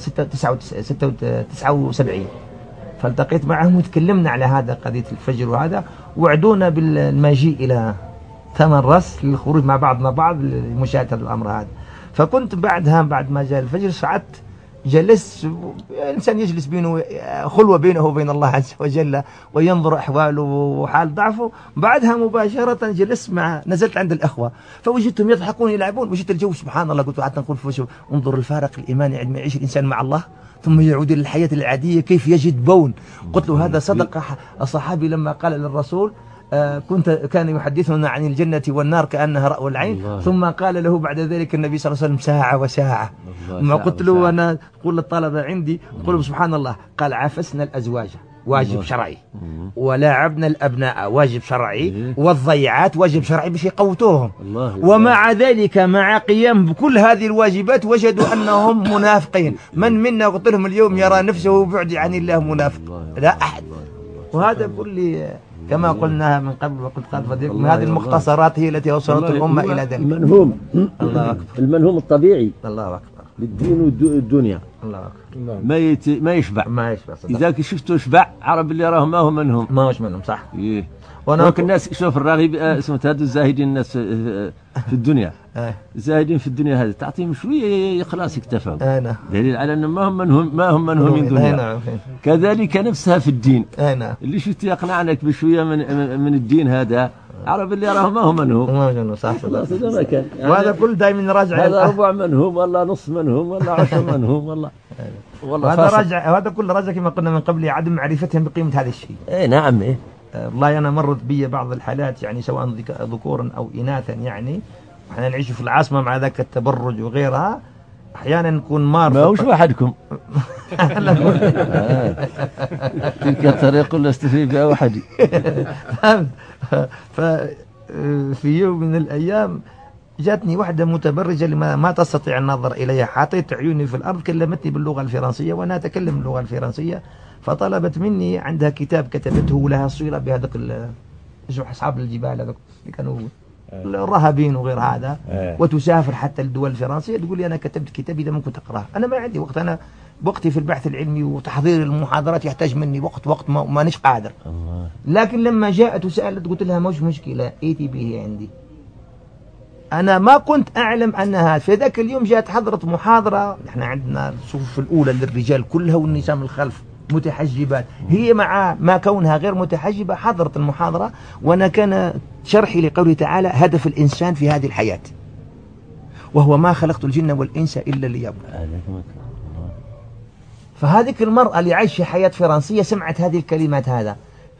C: تسعة وسبعين، فالتقيت معهم وتكلمنا على هذا قضية الفجر، وهذا وعدونا بالمجيء إلى ثمن رأس للخروج مع بعضنا بعض لمشاهدة الأمر هذا. فكنت بعدها بعد ما جاء الفجر سعدت جلست، الإنسان يجلس بينه خلوة بينه وبين الله عز وجل وينظر أحواله وحال ضعفه. بعدها مباشرة جلست مع نزلت عند الأخوة فوجدتهم يضحكون يلعبون، وجدت الجو سبحان الله. قلت حتى نقول فشو انظر الفارق الإيماني عندما يعيش الإنسان مع الله ثم يعود إلى الحياة العادية كيف يجد بون. قلت له هذا صدق الصحابي لما قال للرسول آه كنت كان يحدثنا عن الجنة والنار كأنها رأوا العين الله. ثم قال له بعد ذلك النبي صلى الله عليه وسلم ساعة وساعة. ما قلت له أنا قول للطلبة عندي قل سبحان الله، قال عافسنا الأزواج واجب شرعي، ولاعبنا الأبناء واجب شرعي، والضيعات واجب شرعي باش يقوتوهم. ومع ذلك مع قيام بكل هذه الواجبات وجدوا أنهم منافقين. من منا قلت لهم اليوم يرى نفسه بعد عن الله منافق؟ لا أحد. وهذا كل كما قلنا من قبل وقلت قد فضيكم هذه المختصرات هي التي وصلت الأمة إلى ذلك.
A: المنهوم
C: الله أكبر،
A: المنهوم الطبيعي
C: الله أكبر
A: للدين والدنيا
C: الله أكبر،
A: ما يت... ما يشبع
C: ما يشبع صدق.
A: إذا شفته يشبع عرب اللي راهم ما هو منهم
C: ما هوش منهم صح.
A: إيه. وانا الناس شوف الراغب اسمه هذا الزاهدين الناس في الدنيا زاهدين في الدنيا هذا تعطيهم شويه خلاص اكتفوا، دليل على ان ما هم منهم ما هم منهم من دنيا. كذلك نفسها في الدين اللي شفت يقنعنك بشويه من من الدين هذا عرب اللي راهم ما هم منهم
C: ما منهم صح
A: خلاص هذا ما كان.
C: وهذا كل دائما نراجع
A: هذا ربع منهم والله نص منهم والله عشر منهم والله
C: والله هذا راجع هذا كله راجع كما قلنا من قبل عدم معرفتهم بقيمه هذا الشيء.
A: اي نعم ايه
C: والله أنا مرت بي بعض الحالات يعني سواء ذكورا أو إناثا، يعني احنا نعيش في العاصمة مع ذاك التبرج وغيرها أحيانا نكون مار
A: ما هوش وحدكم تلك الطريقة اللي استفيد بها وحدي.
C: ففي يوم من الأيام جاتني واحدة متبرجة لما ما تستطيع النظر إليها، حطيت عيوني في الأرض، كلمتني باللغة الفرنسية وأنا أتكلم اللغة الفرنسية، فطلبت مني عندها كتاب كتبته ولها صلة بهذاك أصحاب الجبال هذوك اللي كانوا الرهبين وغير هذا، وتسافر حتى الدول الفرنسية تقول لي أنا كتبت كتاب إذا ممكن تقرأه. أنا ما عندي وقت، أنا وقتي في البحث العلمي وتحضير المحاضرات يحتاج مني وقت وقت ما مانيش قادر. لكن لما جاءت وسألت قلت لها مش مشكلة ايتي به عندي. أنا ما كنت أعلم أنها في ذاك اليوم جاءت حضرت محاضرة، احنا عندنا الصفوف الأولى للرجال كلها والنساء من الخلف متحجبات، هي مع ما كونها غير متحجبة حضرت المحاضرة، وأنا كان شرحي لقوله تعالى هدف الإنسان في هذه الحياة وهو ما خلقت الجن والإنس إلا ليعبدون. فهذه المرأة اللي عايشة حياة فرنسية سمعت هذه الكلمات، هذا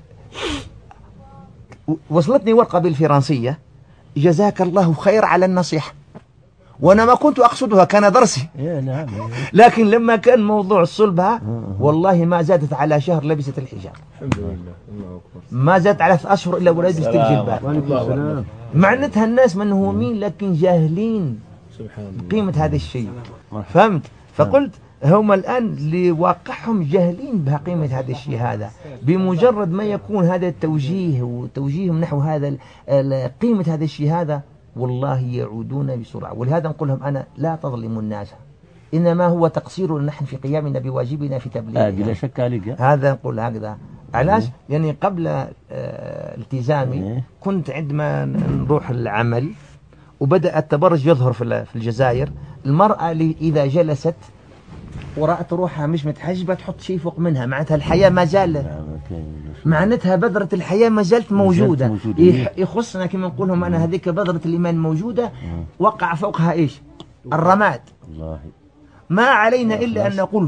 C: وصلتني ورقة بالفرنسية جزاك الله خير على النصيحة، وأنا ما كنت أقصدها كان درسي، لكن لما كان موضوع صلبها والله ما زادت على شهر لبست الحجاب، ما زادت على ثلاث أشهر إلا ولبست الجلباب. معناتها الناس منهومين لكن جاهلين قيمة هذا الشيء، فهمت؟ فقلت هم الآن اللي واقعهم جاهلين بقيمة هذا الشيء هذا، بمجرد ما يكون هذا التوجيه وتوجيههم نحو هذا قيمة هذا الشيء هذا والله يعودون بسرعة. ولهذا نقول لهم أنا لا تظلموا الناس، إنما هو تقصير نحن في قيامنا بواجبنا في تبليغ.
A: آه بلا شك عليك.
C: هذا نقول هكذا. علاش؟ يعني قبل آه التزامي كنت عندما نروح العمل وبدأ التبرج يظهر في الجزائر، المرأة اللي إذا جلست ورأت روحها مش متحجبة تحط شيء فوق منها، معناتها الحياة ما زالت، معناتها بذرة الحياة ما زالت موجودة. يخصنا كما نقول لهم أنا هذيك بذرة الإيمان موجودة، وقع فوقها إيش؟ الرماد. ما علينا إلا أن نقول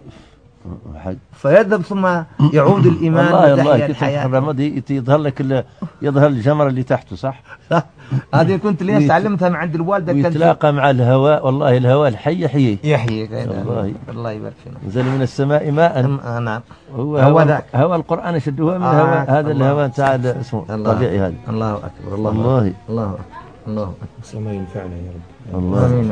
C: فيذهب ثم يعود الإيمان وتحيا الحياة.
A: الرماد يظهر لك يظهر الجمرة اللي تحته، صح؟
C: هذه كنت ليش تعلمتها من عند الوالدة.
A: يتلاقى مع الهواء، والله الهواء الحي يحييه
C: يحييه الله الله يبارك فينا.
A: نزل من السماء ماء.
C: نعم
A: هو هو ذاك هواء القرآن شدوها من الهواء آه هذا الهواء تاع اسمه الطبيعي هذا.
C: الله أكبر الله
A: الله
C: الله أكبر الله أكبر.
D: الله ينفعنا يا رب.
A: الله
C: آمين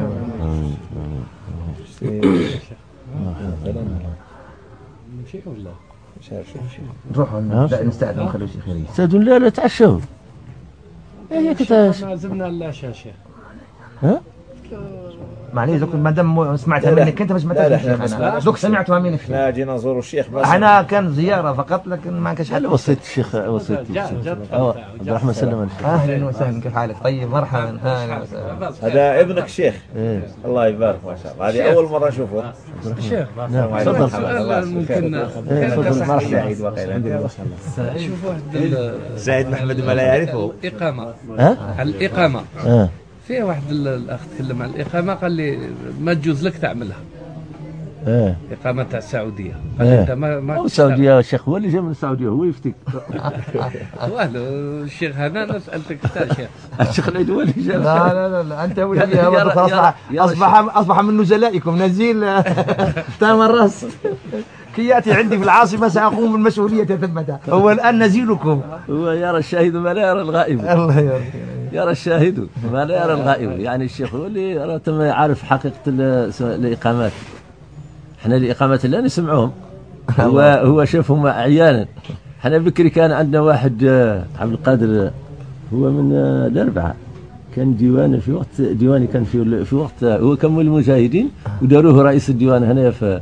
B: نمشي ولا
C: نروحوا نستأذن نخلوا شيء خير.
A: استأذن لا لا تعشوا. هي كتاش.
B: ما زلنا العشاء شيخ.
A: ها؟
C: معليش دوك ما دام سمعتها منك انت ما سمعتهاش دوك سمعتها منك.
D: احنا جينا نزور الشيخ بس
C: احنا كان زياره فقط لكن ما كانش حد.
A: وصيت الشيخ وصيت الشيخ عبد الرحمن سلم.
C: اهلا وسهلا كيف حالك؟ طيب مرحبا اهلا وسهلا.
D: هذا ابنك الشيخ.
A: إيه.
D: الله يبارك ما شاء الله. هذه اول مره اشوفه.
B: الشيخ
A: نعم
B: تفضل. سؤال ممكن
A: تفضل مرحبا.
D: سعيد وخير الحمد لله ما شاء الله.
B: شوف واحد
D: سعيد محمد ما لا يعرفه.
B: الإقامة.
A: ها؟
B: الإقامة.
A: اه
B: في واحد الأخ تكلم عن الإقامة قال لي ما تجوز لك تعملها.
A: اه
B: إقامة تاع السعودية. قال لي
A: اه
B: أنت ما ما
A: السعودية يا شيخ هو اللي جاي من السعودية هو يفتك.
B: والو الشيخ هنا أنا سألتك أنت الشيخ.
A: الشيخ العيد هو اللي جاي.
C: لا لا لا, لا. انت ولدي اصبح اصبح اصبح من نزلائكم نزيل تام الراس. كي ياتي عندي في العاصمه ساقوم بالمسؤوليه ثمتها. هو الان نزيلكم.
A: هو يرى الشاهد ما لا يرى الغائب.
C: الله يرضى.
A: يرى الشاهد ما لا يرى الغائب. يعني الشيخ هو اللي يرى تم يعرف حقيقة الإقامات. احنا الإقامات اللي نسمعهم هو هو شافهم عيانا. احنا بكري كان عندنا واحد عبد القادر هو من الأربعة كان ديوان في وقت ديواني كان في في وقت هو كان من المجاهدين وداروه رئيس الديوان هنا في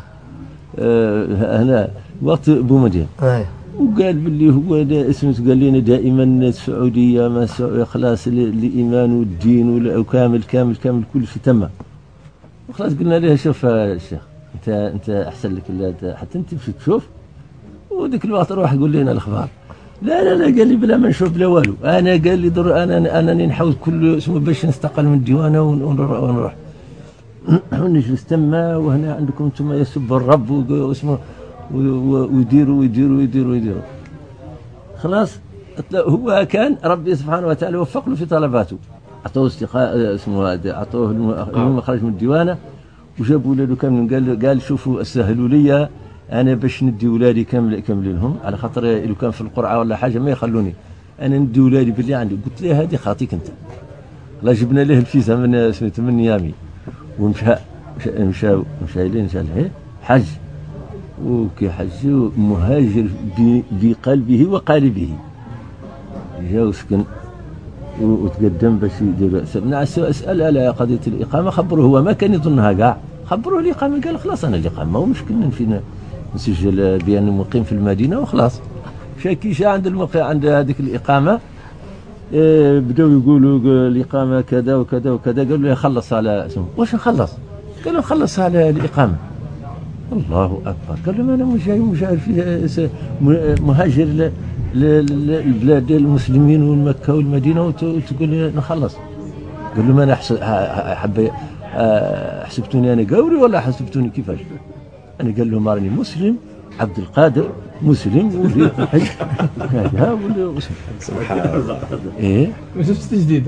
A: هنا وقت بومدين. وقال باللي هو اسمه قال لنا دائما السعوديه ما خلاص الايمان والدين وكامل كامل كامل كل شيء تم. وخلاص قلنا له شوف الشيخ انت انت احسن لك حتى انت تمشي تشوف وديك الوقت روح قول لنا الاخبار. لا لا لا قال لي بلا ما نشوف بلا والو. انا قال لي در انا انا نحاول كل اسمه باش نستقل من الديوانه ونروح ونجلس تما وهنا عندكم انتم يسب الرب واسمه ويديروا ويديروا ويديروا ويديروا. خلاص هو كان ربي سبحانه وتعالى وفق له في طلباته. اعطوه استقاء اسمه اعطوه المخرج من الديوانه وجابوا له كامل. قال قال شوفوا سهلوا لي انا باش ندي ولادي كامل كامل لهم على خاطر لو كان في القرعه ولا حاجه ما يخلوني انا ندي ولادي باللي عندي. قلت له هذه خاطيك انت. لا جبنا له الفيزا من سميتو من نيامي ومشى مشى مشى لين مشى له حج وكي حج مهاجر بقلبه وقالبه جا وسكن وتقدم باش يدير سبنا اسال على قضيه الاقامه. خبروه هو ما كان يظنها كاع. خبروه الاقامه قال خلاص انا الاقامه ومشكل فينا نسجل بان مقيم في المدينه وخلاص. شاكي جا عند الموقع عند هذيك الاقامه إيه بداو يقولوا الاقامه كذا وكذا وكذا. قالوا له خلص على اسمه. واش نخلص؟ قالوا خلص على الاقامه. الله اكبر. قال له انا مش جاي مشاهر في مهاجر للبلاد المسلمين والمكه والمدينه وتقول لي نخلص. قال له ما انا حب حسبتوني انا قوري ولا حسبتوني كيفاش؟ انا قال له مارني مسلم عبد القادر مسلم ولي حج هذا ولا
D: سبحان الله.
A: ايه
B: ما شفتش جديده.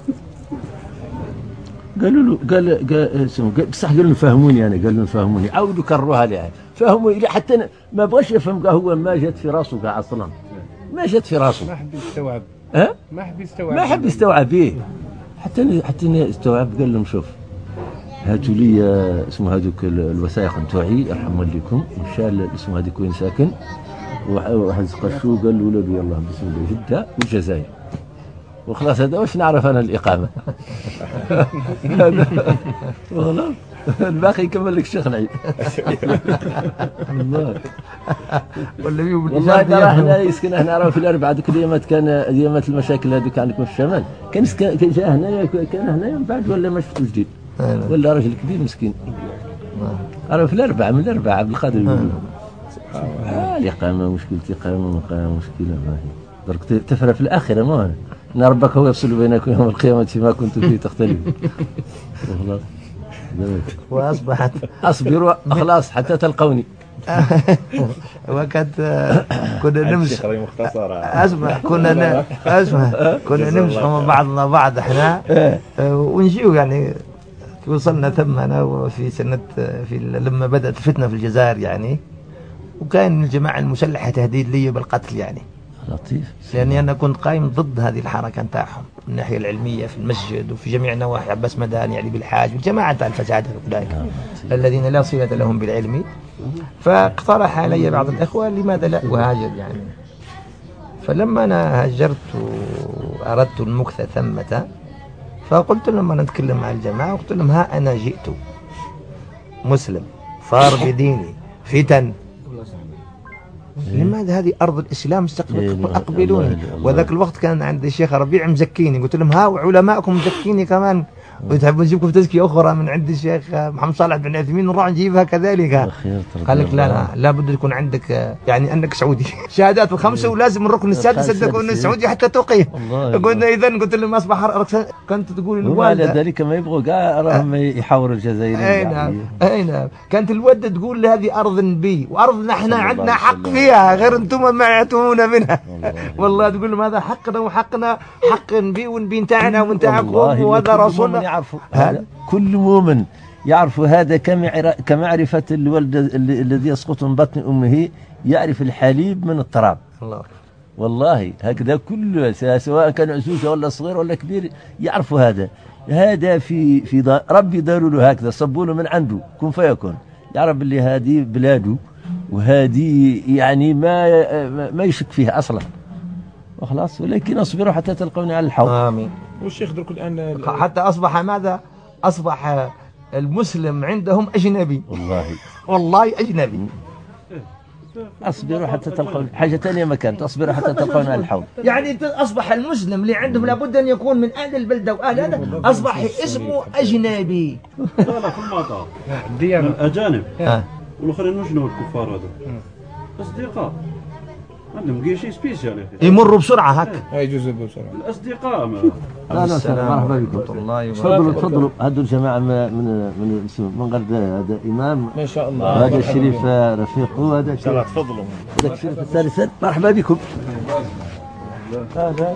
A: قالوا له قال قال بصح قال له فهموني انا قال له فهموني عاودوا كروها لي فهموا حتى ما بغاش يفهم هو ما جات في راسه كاع اصلا ما جات في راسه
B: ما حب يستوعب.
A: اه
B: ما حب يستوعب
A: ما حب يستوعب به حتى حتى استوعب. قال لهم شوف هاتوا لي اسمه هذوك الوثائق نتوعي يرحم والديكم مشى اسمه هذيك وين ساكن واحد قشو قال له ولادي يلا بسم الله جده والجزائر وخلاص. هذا واش نعرف انا الاقامه. والله الباقي يكمل لك الشيخ العيد. الله
C: والله
A: والله احنا يسكن هنا راه في الاربعه ذوك الايامات كان ايامات المشاكل هذوك عندكم في الشمال كان كان جا هنا كان هنا من بعد ولا ما شفتوش جديد ولا راجل كبير مسكين. راه في الاربعه من الاربعه عبد القادر يقول اه الاقامه مشكله اقامه مقامه مشكله ما هي درك تفرق في الاخره ما هنا ان ربك هو يفصل بينكم يوم القيامه فيما كنتم فيه تختلفون. خلاص
C: واصبحت
A: اصبروا خلاص حتى تلقوني.
C: وقت كنا نمشي
D: مختصره
C: اسمع كنا اسمع كنا نمشي مع بعضنا بعض احنا ونجيو يعني وصلنا ثم انا في سنه في لما بدات الفتنه في الجزائر يعني وكان الجماعه المسلحه تهديد لي بالقتل يعني
A: لطيف
C: لاني انا كنت قايم ضد هذه الحركه نتاعهم من الناحيه العلميه في المسجد وفي جميع نواحي عباس مداني يعني بالحاج والجماعه تاع الفساد اولئك الذين لا صله لهم بالعلم. فاقترح علي بعض الاخوه لماذا لا اهاجر يعني. فلما انا هاجرت واردت المكث ثمه فقلت لهم أنا أتكلم مع الجماعة وقلت لهم ها أنا جئت مسلم صار بديني فتن، لماذا هذه أرض الإسلام أقبلوني. وذاك الوقت كان عندي الشيخ ربيع مزكيني، قلت لهم ها علماءكم مزكيني كمان، وتحب نجيبكم تزكية أخرى من عند الشيخ محمد صالح بن عثيمين ونروح نجيبها كذلك. قال لك لا لا لابد يكون عندك يعني أنك سعودي شهادات الخمسة ولازم الركن السادس تكون سعودي حتى تقيم. قلنا إذا قلت لهم أصبح كنت تقول
A: الوالدة ذلك ما يبغوا كاع راهم يحاوروا الجزائريين.
C: أي نعم أي نعم. كانت الوالدة تقول هذه أرض نبي وأرضنا احنا عندنا حق فيها غير أنتم ما يعتمون منها. والله تقول لهم هذا حقنا وحقنا حق نبي ونبي نتاعنا ونتاعكم وهذا رسولنا.
A: هذا كل مؤمن يعرف هذا كمعرفة الولد الذي يسقط من بطن أمه يعرف الحليب من التراب. الله والله هكذا كل سواء كان عسوسة ولا صغير ولا كبير يعرف هذا. هذا في في دا ربي داروا له هكذا صبوا له من عنده كن فيكون، يعرف اللي هذه بلاده وهذه يعني ما ما يشك فيها أصلا وخلاص. ولكن اصبروا حتى تلقوني على الحوض.
C: آمين.
D: والشيخ درك الآن
C: حتى أصبح ماذا؟ أصبح المسلم عندهم أجنبي.
A: والله
C: والله أجنبي.
A: أصبروا حتى تلقون حاجة ثانية مكان تصبروا حتى تلقون على الحوض.
C: يعني أصبح المسلم اللي عندهم لابد أن يكون من أهل البلدة وأهل هذا أصبح اسمه أجنبي.
E: لا لا في المطار الأجانب والآخرين شنو الكفار هذا؟ أصدقاء عندهم كاين شيء سبيسيال
C: يمروا بسرعة هكا.
D: اي جزء بسرعة.
E: الأصدقاء ما.
A: لا لا مرحبا بكم. تفضلوا تفضلوا. هذو الجماعة من من من غرداء، هذا إمام
D: ما شاء الله،
A: هذا الشريف رفيقه، هذا
D: الله تفضلوا.
A: هذا الشريف الثالث. مرحبا بكم. هذا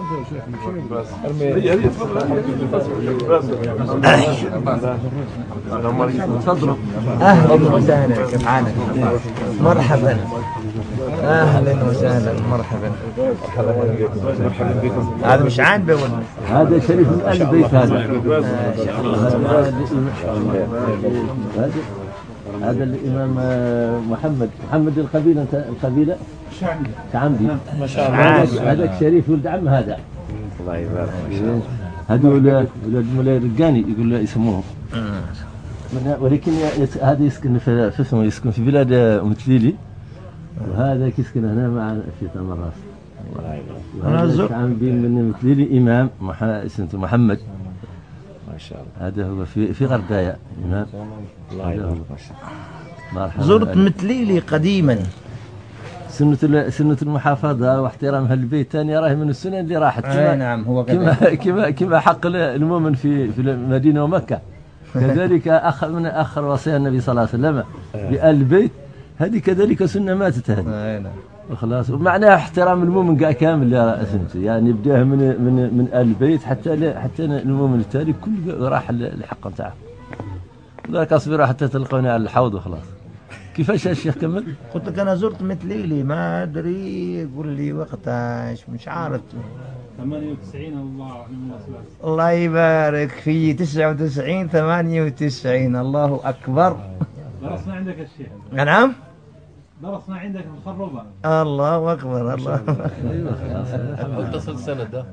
A: تفضلوا.
C: اهلا وسهلا كيف حالك؟ مرحبا اهلا وسهلا مرحبا مرحبا بكم. هذا مش عاجبه ولا
A: هذا شريف من اهل البيت. هذا هذا الامام محمد محمد القبيله. انت القبيله شعبي شعبي
D: ما شاء الله.
A: هذاك شريف ولد عم هذا.
D: الله يبارك فيك.
A: هذول ولاد مولاي الرقاني يقول له يسموهم. ولكن هذا يسكن في اسمه يسكن في بلاد ام تليلي، وهذا يسكن هنا مع في تمر راس.
D: الله يبارك.
A: انا زرت عام بين من ام تليلي امام اسمه محمد
D: ما شاء الله.
A: هذا هو في في غردايا امام.
D: الله يبارك ما شاء الله.
C: مرحبا. زرت متليلي قديما.
A: سنة سنة المحافظة واحترامها للبيت ثاني راهي من السنن اللي راحت.
C: اي نعم هو
A: كما كما كما حق المؤمن في في المدينة ومكة كذلك أخ من آخر وصية النبي صلى الله عليه وسلم بآل البيت، هذه كذلك سنة ماتت هذه.
C: اي نعم
A: وخلاص. ومعناها احترام المؤمن كاع كامل يا سنتي، يعني بداه من من من آل البيت حتى حتى المؤمن التالي كل راح الحق نتاعه. ذاك اصبر حتى تلقوني على الحوض وخلاص. كيفاش يا شيخ كمل؟
C: قلت لك انا زرت متليلي ما ادري قول لي وقتاش مش عارف.
E: ثمانية وتسعين. الله
C: الله يبارك في تسعة وتسعين ثمانية وتسعين. الله اكبر.
E: درسنا عندك الشيخ.
C: نعم
E: درسنا عندك في الخروبة.
C: الله اكبر. الله
B: اتصل سند.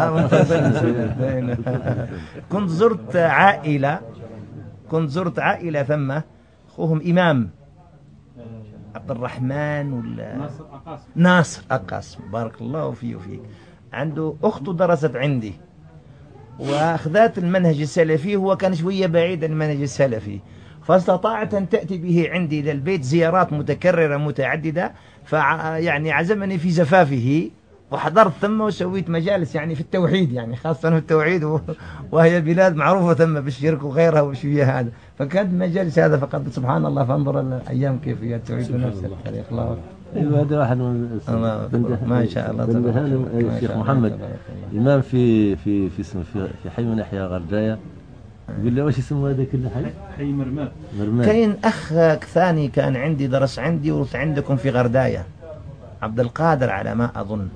C: كنت زرت عائلة كنت زرت عائلة ثم اخوهم امام عبد الرحمن ولا
E: ناصر أقاسم.
C: ناصر أقاسم بارك الله فيه وفيك. عنده أخته درست عندي وأخذت المنهج السلفي، هو كان شوية بعيد عن المنهج السلفي، فاستطاعت أن تأتي به عندي إلى البيت زيارات متكررة متعددة، فيعني عزمني في زفافه وحضرت ثم وسويت مجالس يعني في التوحيد، يعني خاصة في التوحيد و... وهي بلاد معروفة ثم بالشرك وغيرها وشوية هذا، فكانت مجالس هذا فقط. سبحان الله فانظر الأيام كيف هي التوحيد بنفسه. الله
A: ايوه هذا واحد من
C: ما شاء الله.
A: بندهان الشيخ محمد امام في في في اسمه في, في حي من احياء غردايه. يقول له واش اسمه هذاك الحي؟
E: حي مرمات.
C: مرمات. كاين اخ ثاني كان عندي درس عندي ورث عندكم في غردايه، عبد القادر على ما اظن.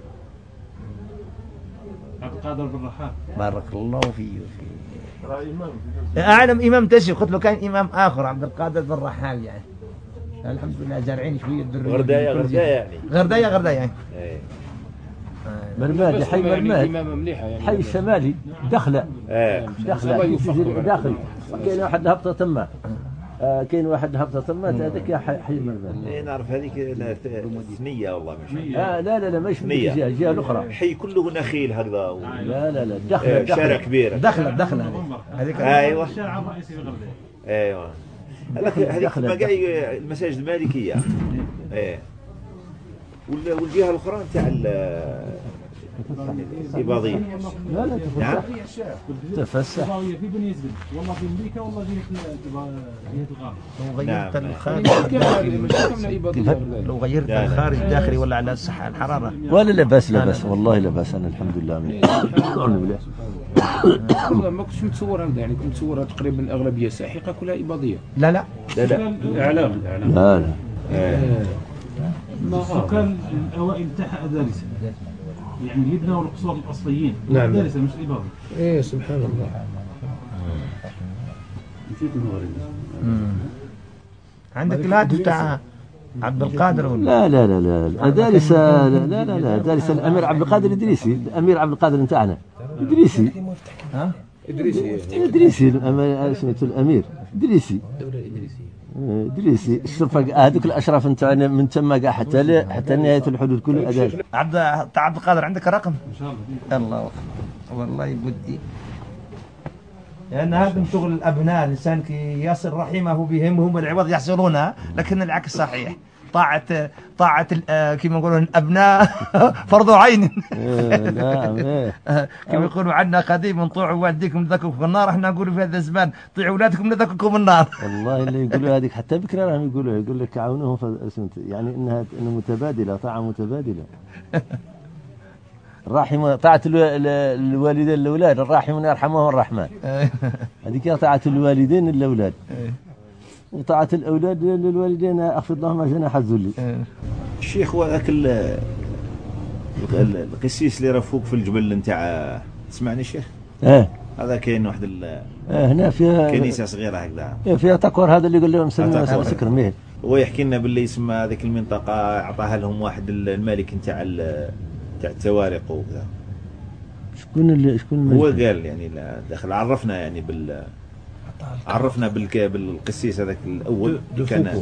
E: عبد القادر بن رحال.
C: بارك الله فيه وفيه. اعلم امام تسي قلت له كان امام اخر عبد القادر بن رحال يعني. الحمد لله زارعين شويه الدريه.
D: غردايه غردايه يعني.
C: غردايه غردايه يعني.
D: ايه.
A: مرماد حي مرماد. حي الشمالي دخله
D: ايه
A: داخل داخل كاين واحد هبطه تما آه كاين واحد هبطه تما هذاك يا حي المرمى.
D: اي نعرف هذيك ثنيه والله مش
A: آه لا لا لا مش الجهه الجهه الاخرى
D: حي كله نخيل هكذا و...
A: لا لا لا دخل
D: آه شارع كبير
C: دخله دخله هذيك
D: ايوه
E: الشارع الرئيسي في غردة.
D: ايوه هذيك هذيك مقاي المساجد المالكيه ايه والجهه الاخرى نتاع الإباضية.
A: لا لا
D: نعم
A: تفسح
E: في بني يزيد والله في أمريكا والله جهة الغرب.
C: لو غيرت
D: نعم.
C: الخارج لو غيرت الخارج داخلي ولا على الصحة الحرارة
A: ولا لا بس لا بس والله لا بس أنا الحمد لله
F: والله ما كنتش متصور هذا يعني كنت متصورها تقريبا الأغلبية ساحقة كلها إباضية.
C: لا لا
D: لا لا
E: الإعلام الإعلام
A: لا لا
E: السكان الأوائل تاعها أدارسة يعني اللي بنوا القصور الأصليين
F: نعم
E: أدارسة مش إباضي.
F: إيه سبحان الله.
E: نسيت المغرب.
C: عندك الهاتف تاع عبد القادر ولا
A: لا لا لا لا دارس لا لا لا دارس الأمير عبد القادر الإدريسي الأمير عبد القادر نتاعنا إدريسي
C: ها
F: إدريسي
A: إدريسي اسمه الأمير إدريسي
F: دولة إدريسية
A: إدريسي الشرفة هذوك الأشراف نتاعنا من تما كاع حتى حتى نهاية الحدود كل أداة.
C: عبد تاع عبد القادر عندك رقم
E: إن شاء الله.
C: الله والله بدي لأن هذا من شغل الأبناء الإنسان كي يصل رحمه بهم هم العوض يحصلونها لكن العكس صحيح طاعة طاعة كما يقولون الأبناء فرض عين. كما يقولوا عندنا قديم طيعوا والديكم لذكركم في النار احنا نقول في هذا الزمان طيعوا أولادكم لذكركم النار.
A: والله اللي يقولوا هذيك حتى بكرة راهم يقولوا يقول لك عاونوهم يعني إنها إنها متبادلة طاعة متبادلة. الراحمة طاعة الوالدين الأولاد الراحمون يرحمهم الرحمن. هذيك طاعة الوالدين الأولاد. وطاعة الأولاد للوالدين أخفض لهم جناح الذل.
D: الشيخ هو ذاك القسيس اللي راه فوق في الجبل نتاع تسمعني الشيخ؟
A: اه
D: هذا كاين واحد ال
A: اه هنا فيها
D: كنيسة صغيرة هكذا.
A: فيها تقور هذا اللي يقول لهم سلموا سكر ميه.
D: هو يحكي لنا باللي يسمى هذيك المنطقة أعطاها لهم واحد الملك نتاع تاع التوارق وكذا.
A: شكون اللي شكون الملك؟
D: هو قال يعني داخل عرفنا يعني بال عرفنا بالقسيس هذاك الأول اللي كان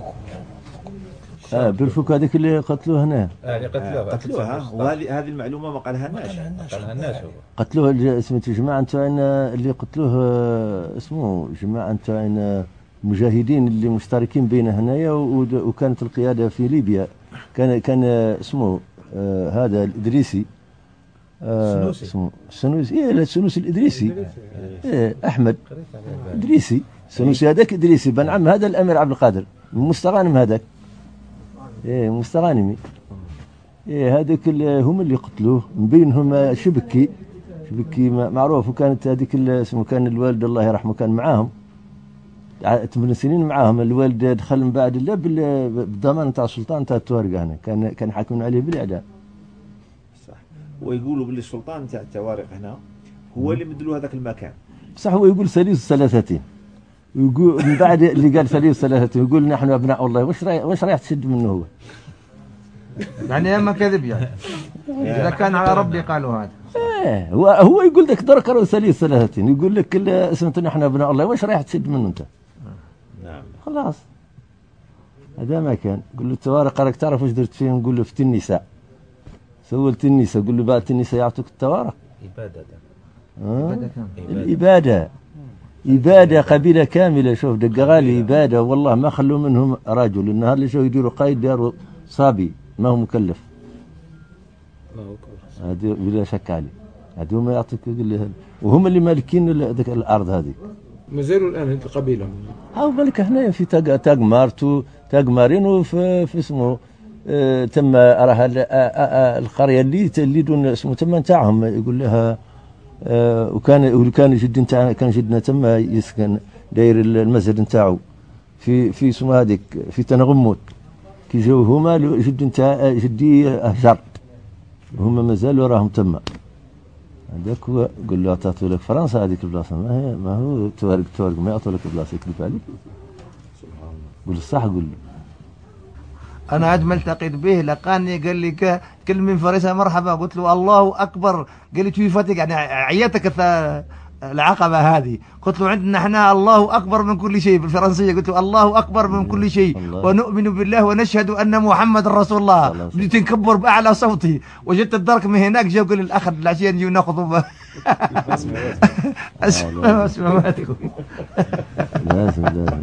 A: اه بالفوك هذيك اللي قتلوه هنا.
F: اه اللي قتلوه
D: قتلوها وهذه هذه المعلومة ما قالها لناش.
F: قالها الناس هو.
A: قتلوه اسمه الجماعة نتاعنا اللي قتلوه اسمه جماعة نتاعنا مجاهدين اللي مشتركين بين هنايا وكانت القيادة في ليبيا كان كان اسمه آه هذا الإدريسي آه اسمه السنوسي إيه لا السنوسي الإدريسي إيه أحمد إدريسي السنوسي هذاك إدريسي بن عم هذا الأمير عبد القادر مستغانم هذاك إيه مستغانمي إيه هذاك هم اللي قتلوه من بينهم شبكي شبكي معروف وكانت هذيك اسمه كان الوالد الله يرحمه كان معاهم ثمان سنين معاهم الوالد دخل من بعد الله بالضمان تاع السلطان تاع التوارق هنا كان كان حاكمين عليه بالاعدام.
D: صح ويقولوا باللي السلطان تاع التوارق هنا هو اللي مدلو هذاك المكان.
A: صح هو يقول ثالث ثلاثتين ويقول من بعد اللي قال ثالث ثلاثتين يقول نحن ابناء الله وش رايح وش رايح تشد منه هو؟
C: يعني اما كذب يعني اذا كان على ربي قالوا هذا.
A: ايه هو هو يقول لك ذكروا ثالث ثلاثتين يقول لك اسمه نحن ابناء الله وش رايح تشد منه انت؟
D: نعم
A: خلاص هذا ما كان قل له التوارق راك تعرف واش درت فيهم نقول له فت النساء سولت النساء قل له بعد النساء يعطوك التوارق
F: إبادة
A: آه؟ الإبادة إبادة قبيلة كاملة شوف دق غالي إبادة والله ما خلوا منهم رجل النهار اللي شوف يديروا قايد داروا صابي ما هو مكلف هذا بلا شك عليه هذو ما يعطيك وهم اللي مالكين الأرض هذه
F: ما زالوا الآن هذه القبيلة
A: هاو ملك هنا في تاج تاج مارتو تاج مارين وفي في اسمه اه تم راها القرية اللي اللي دون اسمه تم نتاعهم يقول لها اه وكان وكان جد نتاع كان جدنا تم يسكن داير المسجد نتاعو في في اسمه هذيك في تنغموت كي جاو هما جد نتاع جدي هجر هما مازالوا راهم تم هذاك هو قل له اعطيتوا لك فرنسا هذيك البلاصه ما هي ما هو توارق توارق ما يعطوا لك البلاصه يكذب عليك قول الصح قول له
C: انا اجمل التقيت به لقاني قال لي كل من فرنسا مرحبا قلت له الله اكبر قال لي تويفتك يعني عيتك العقبة هذه، قلت له عندنا احنا الله أكبر من كل شيء بالفرنسية، قلت له الله أكبر من كل شيء ونؤمن بالله ونشهد أن محمد رسول الله، بديت نكبر بأعلى صوتي، وجدت الدرك من هناك جاء يقول الأخ العشية نجي ناخذ أسمع أسمعاتكم.
A: لازم لازم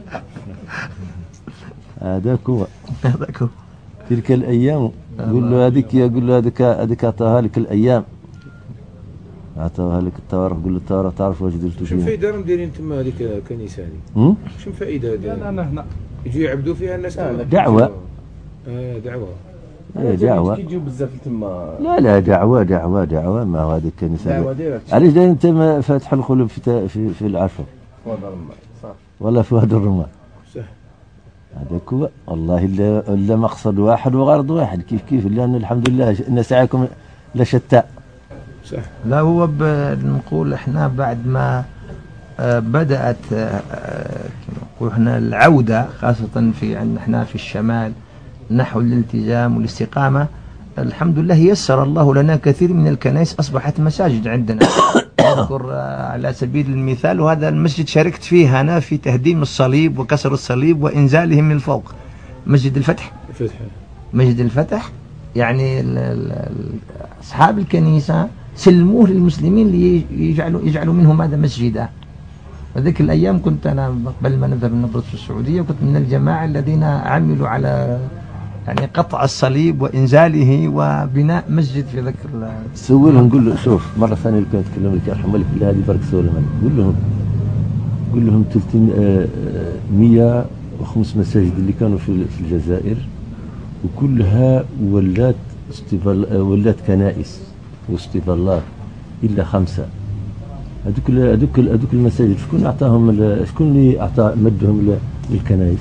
A: هذاك هو
C: هذاك هو
A: تلك الأيام. قول له هذيك يقول له هذيك هذيك أعطاها لك الأيام، أعطاها لك التوارث. قول له التوارث تعرف واش درتو فيها.
F: شنو فايدة مديرين تما هذيك الكنيسة هذه؟ شنو فائدة؟
B: لا لا هنا
F: يجوا يعبدوا فيها الناس.
A: دعوة.
F: اه دعوة.
A: ايه دعوة.
B: كيجيو بزاف تما.
A: لا لا دعوة دعوة دعوة ما هذه الكنيسة. علاش داير انت ما فاتح القلوب في في, في العشر؟
B: في وادي الرماح صح.
A: ولا في وادي الرماح.
F: صح.
A: هذاك هو والله الا الا مقصد واحد وغرض واحد كيف كيف، لان الحمد لله ان سعيكم لشتى.
F: صح.
C: لا هو نقول احنا بعد ما بدأت نقول احنا العودة خاصة في عندنا احنا في الشمال نحو الالتزام والاستقامة، الحمد لله يسر الله لنا كثير من الكنائس أصبحت مساجد عندنا. أذكر على سبيل المثال، وهذا المسجد شاركت فيه أنا في تهديم الصليب وكسر الصليب وإنزالهم من فوق، مسجد الفتح.
F: الفتح. مسجد
C: الفتح يعني أصحاب الكنيسة سلموه للمسلمين ليجعلوا يجعلوا منهم هذا مسجدا. وذيك الأيام كنت أنا قبل ما نذهب ندرس في السعودية كنت من الجماعة الذين عملوا على يعني قطع الصليب وإنزاله وبناء مسجد في ذاك.
A: سوي لهم قول له شوف مرة ثانية اللي كنت أتكلم لك يرحم والديك بالله هذه برك سوي لهم قول لهم قول لهم ثلاثمية وخمس مساجد اللي كانوا في الجزائر وكلها ولات ولات كنائس واستظلات إلا خمسة. هذوك هذوك هذوك المساجد شكون أعطاهم شكون اللي أعطى مدهم للكنائس؟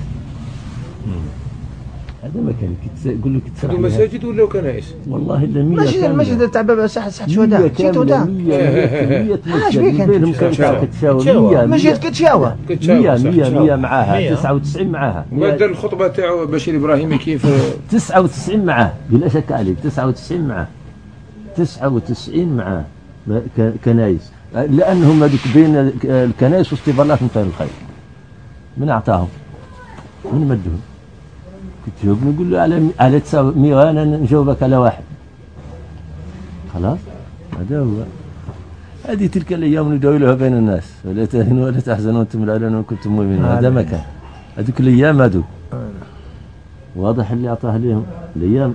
A: هذا ما كان يقول لك تسرح
F: مساجد ولا كنائس؟
A: والله الا مية
C: مسجد المسجد تاع باب ساحة ساحة شهداء شهداء مية مسجد بينهم كتشاوى مسجد كتشاوى
A: مية مية مية معاها تسعة وتسعين معاها.
F: وهذا الخطبة تاعو بشير إبراهيمي كيف
A: تسعة وتسعين معاه بلا شك عليك تسعة وتسعين معاه تسعة وتسعين معاه كنائس، لأنهم هذوك بين الكنائس واستبالات نتاع الخير. من أعطاهم؟ من مدهم؟ كنت جاوبني نقول له على على تسعمية وأنا نجاوبك على واحد. خلاص هذا هو. هذه تلك الأيام نداولها بين الناس، ولا تهنوا ولا تحزنوا أنتم الأعلان وإن كنتم مؤمنين. هذا ما كان. هذوك الأيام هذوك واضح اللي أعطاه لهم الأيام.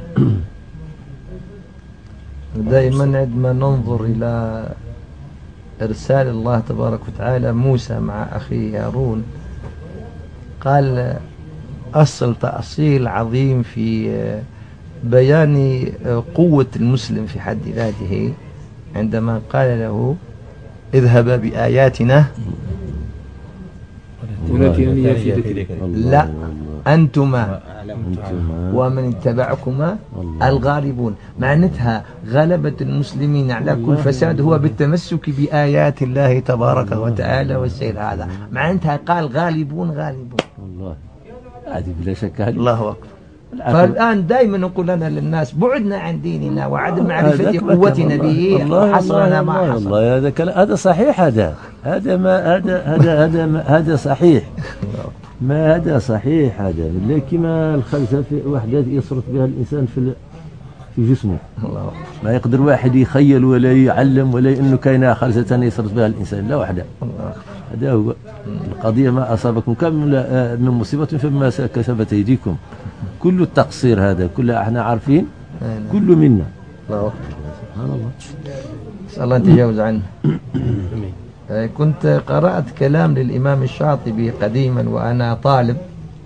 C: دائما عندما ننظر إلى إرسال الله تبارك وتعالى موسى مع أخيه هارون قال أصل تأصيل عظيم في بيان قوة المسلم في حد ذاته عندما قال له اذهبا بآياتنا لا أنتما ومن اتبعكما الغالبون. معناتها غلبة المسلمين على كل فساد هو بالتمسك بآيات الله تبارك وتعالى والسير هذا. معناتها قال غالبون غالبون.
A: والله هذه بلا شك.
C: الله أكبر. فالآن دائما نقول لنا للناس بعدنا عن ديننا وعدم معرفة قوتنا به وحصرنا ما حصل.
A: والله هذا كلام هذا صحيح. هذا هذا ما هذا هذا هذا هذا صحيح. ما هذا صحيح. هذا لكن ما الخلسة في وحدات يصرف بها الإنسان في في جسمه. الله ما يقدر واحد يخيل ولا يعلم ولا إنه كاينة خلسة يصرف بها الإنسان لا وحده. هذا هو القضية. ما أصابكم كامل من مصيبة فما كسبت أيديكم. كل التقصير هذا كله احنا عارفين كله منا.
C: الله سبحان الله. نسأل الله أن تجاوز عنه. كنت قرأت كلام للإمام الشاطبي قديما وأنا طالب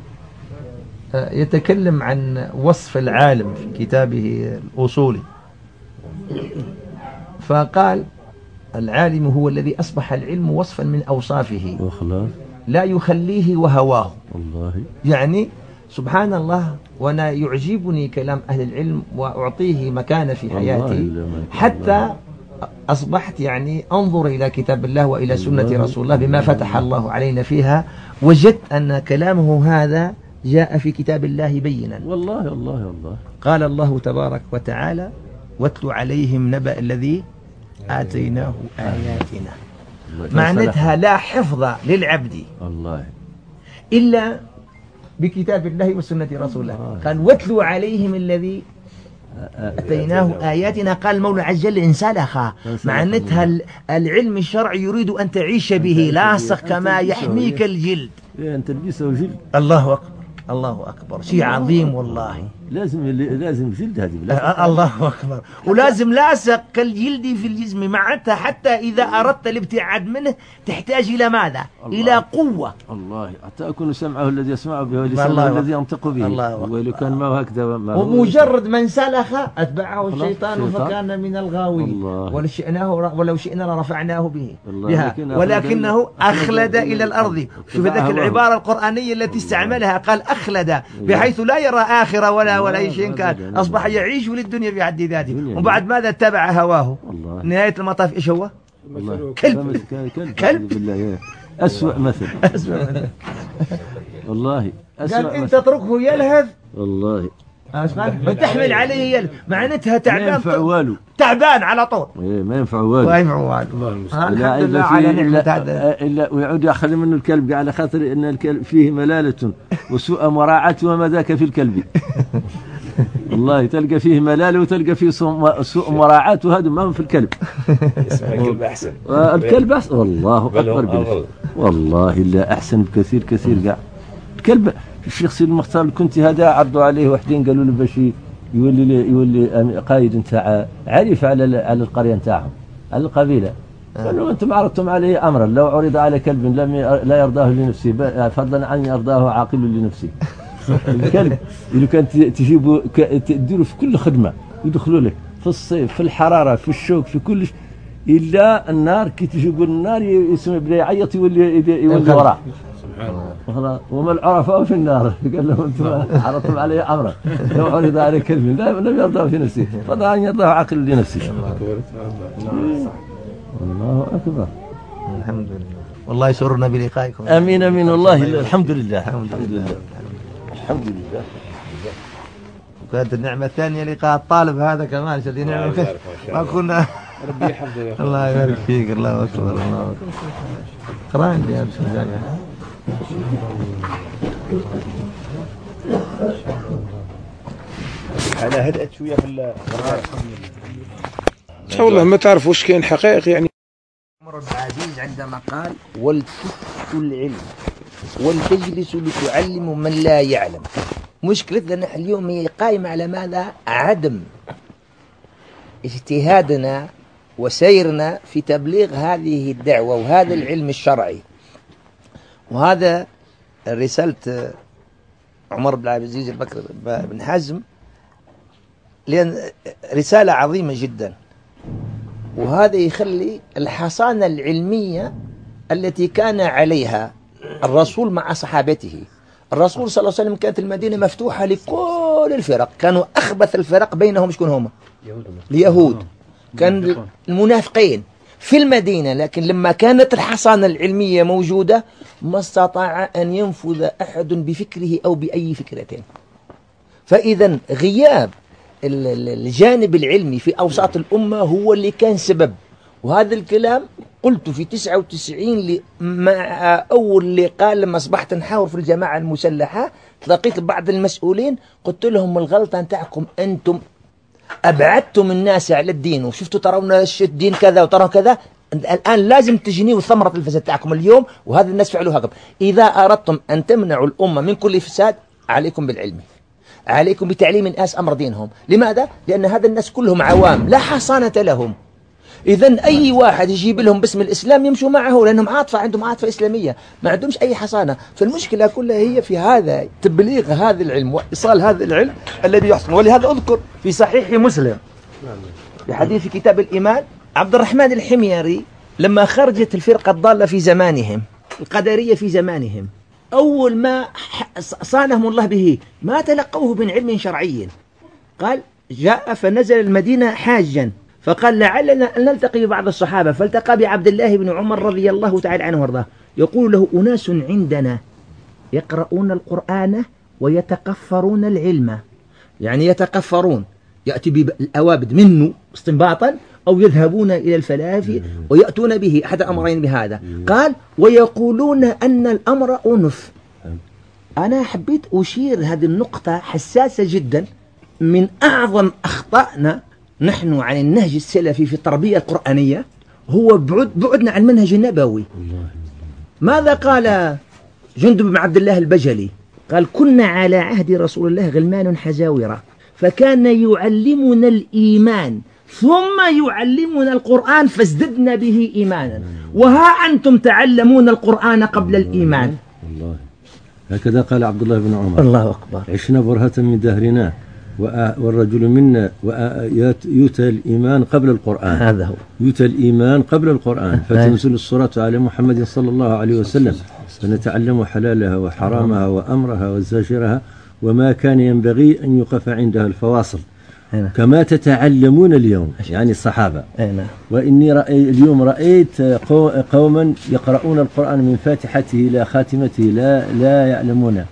C: يتكلم عن وصف العالم في كتابه الأصولي، فقال العالم هو الذي أصبح العلم وصفا من أوصافه
A: وخلاص
C: لا يخليه وهواه.
A: والله
C: يعني سبحان الله. وأنا يعجبني كلام أهل العلم وأعطيه مكانة في حياتي حتى أصبحت يعني أنظر إلى كتاب الله وإلى سنة رسول الله بما فتح الله علينا فيها، وجدت أن كلامه هذا جاء في كتاب الله بينا.
A: والله والله والله
C: قال الله تبارك وتعالى واتل عليهم نبأ الذي آتيناه آياتنا معناتها لا حفظ للعبد
A: الله
C: إلا بكتاب الله وسنة رسوله. قال واتلوا عليهم الذي أتيناه آياتنا. قال المولى عز وجل إن سلخ، معناتها العلم الشرعي يريد أن تعيش به لاصق كما يحميك الجلد.
A: أن تلبسه جلد.
C: الله أكبر الله أكبر، شيء عظيم والله.
A: لازم لازم جلد هذه.
C: الله أكبر. ولازم لاصق كالجلد في الجسم، معناتها حتى إذا أردت الابتعاد منه تحتاج إلى ماذا؟ إلى قوة.
A: الله حتى أكون سمعه الذي يسمع به ولسانه الذي ينطق به. ولو كان ما هكذا ما
C: ومجرد من سلخ أتبعه الشيطان فكان من الغاوين. ولو شئناه ولو شئنا لرفعناه به بها ولكنه أخلد إلى الأرض. شوف ذاك العبارة القرآنية التي استعملها، قال أخلد، بحيث لا يرى آخرة ولا ولا أي شيء كان، أصبح يعيش للدنيا بحد ذاته. وبعد ماذا اتبع هواه؟ نهاية المطاف إيش هو؟ كلب. كلب
A: بالله أسوأ مثل.
C: أسوأ مثل
A: والله أسوأ
C: قال إن تتركه يلهث
A: والله
C: فتحمل عليه يلهث، معناتها تعبان.
A: ما ينفع والو،
C: تعبان على طول.
A: إيه ما ينفع والو.
C: ما ينفع والو. الحمد لله على نعمة هذا.
A: إلا ويعود يأخذ منه الكلب على خاطر إن الكلب فيه ملالة وسوء مراعاة وما ذاك في الكلب. والله تلقى فيه ملالة وتلقى فيه سوء مراعاة، وهذا ما هو في الكلب.
D: اسمع الكلب أحسن.
A: الكلب أحسن. والله أكبر. والله لا أحسن بكثير كثير قاع. الكلب الشيخ سيد المختار كنت هذا عرضوا عليه وحدين قالوا له باش يولي يولي قايد نتاع عارف على على القرية نتاعهم على القبيلة. قالوا أنتم عرضتم عليه أمرا لو عرض على كلب لم لا يرضاه لنفسه فضلا عن يرضاه عاقل لنفسه. الكلب إذا كانت تجيبوا تديروا في كل خدمة يدخلوا لك في الصيف في الحرارة في الشوك في كل ش... إلا النار كي تجيبوا النار يسمى بدا يعيط يولي يولي وراه. وما العرفاء في النار. قال لهم أنتم عرضتم علي أمرا لو عرض على كلب لم يرضاه في نفسه فضلا عن يرضاه عاقل لنفسه. الله أكبر.
C: الحمد لله. والله يسرنا بلقائكم.
A: آمين آمين. والله الحمد لله الحمد لله الحمد لله.
C: وكانت النعمة الثانية لقاء الطالب هذا كمان هذه نعمة ما كنا.
F: ربي يحفظه.
C: الله يبارك فيك. الله أكبر. الله أكبر. قرآن يا بسم الله.
D: أنا هدأت شوية في ال
F: والله ما تعرفوش كاين حقائق يعني.
C: عمر بن العزيز عندما قال ولتكت العلم ولتجلس لتعلم من لا يعلم. مشكلتنا نحن اليوم هي قائمة على ماذا؟ عدم اجتهادنا وسيرنا في تبليغ هذه الدعوة وهذا العلم الشرعي. وهذا رسالة عمر بن عبد العزيز البكر بن حزم، لأن رسالة عظيمة جدا. وهذا يخلي الحصانة العلمية التي كان عليها الرسول مع صحابته. الرسول صلى الله عليه وسلم كانت المدينة مفتوحة لكل الفرق، كانوا أخبث الفرق بينهم شكون هم؟ اليهود. كان المنافقين في المدينة، لكن لما كانت الحصانة العلمية موجودة ما استطاع أن ينفذ أحد بفكره أو بأي فكرة. فإذا غياب الجانب العلمي في أوساط الأمة هو اللي كان سبب. وهذا الكلام قلت في تسعة وتسعين مع أول لقاء لما أصبحت نحاور في الجماعة المسلحة، لقيت بعض المسؤولين قلت لهم الغلطة نتاعكم أنتم أبعدتم الناس على الدين وشفتوا ترون الدين كذا وترون كذا، الآن لازم تجنيوا ثمرة الفساد تاعكم اليوم. وهذا الناس فعلوا هكذا. إذا أردتم أن تمنعوا الأمة من كل فساد عليكم بالعلم، عليكم بتعليم الناس أمر دينهم. لماذا؟ لأن هذا الناس كلهم عوام لا حصانة لهم. إذن أي واحد يجيب لهم باسم الإسلام يمشوا معه، لأنهم عاطفة عندهم عاطفة إسلامية، ما عندهمش أي حصانة. فالمشكلة كلها هي في هذا تبليغ هذا العلم وإيصال هذا العلم الذي يحسن. ولهذا أذكر في صحيح مسلم في حديث كتاب الإيمان عبد الرحمن الحميري لما خرجت الفرقة الضالة في زمانهم القدرية في زمانهم، أول ما صانهم الله به ما تلقوه من علم شرعي. قال جاء فنزل المدينة حاجا فقال لعلنا أن نلتقي ببعض الصحابة، فالتقى بعبد الله بن عمر رضي الله تعالى عنه وارضاه. يقول له أناس عندنا يقرؤون القرآن ويتقفرون العلم، يعني يتقفرون يأتي بالأوابد منه استنباطا
G: أو يذهبون إلى الفلافل ويأتون به أحد الأمرين بهذا. قال ويقولون أن الأمر أنف. أنا حبيت أشير هذه النقطة حساسة جدا. من أعظم أخطائنا نحن عن النهج السلفي في التربية القرآنية هو بعد بعدنا عن المنهج النبوي. ماذا قال جندب بن عبد الله البجلي؟ قال كنا على عهد رسول الله غلمان حزاورة فكان يعلمنا الإيمان ثم يعلمنا القرآن فازددنا به إيمانا، وها أنتم تعلمون القرآن قبل الإيمان.
A: الله هكذا قال عبد الله بن عمر.
G: الله أكبر.
A: عشنا برهة من دهرنا والرجل منا يؤتى الإيمان قبل القرآن.
G: هذا هو
A: يؤتى الإيمان قبل القرآن. فتنزل الصورة على محمد صلى الله عليه وسلم فنتعلم حلالها وحرامها وأمرها وزاجرها وما كان ينبغي أن يقف عندها الفواصل كما تتعلمون اليوم يعني الصحابة. وإني رأي اليوم رأيت قوما يقرؤون القرآن من فاتحته إلى خاتمته لا لا يعلمون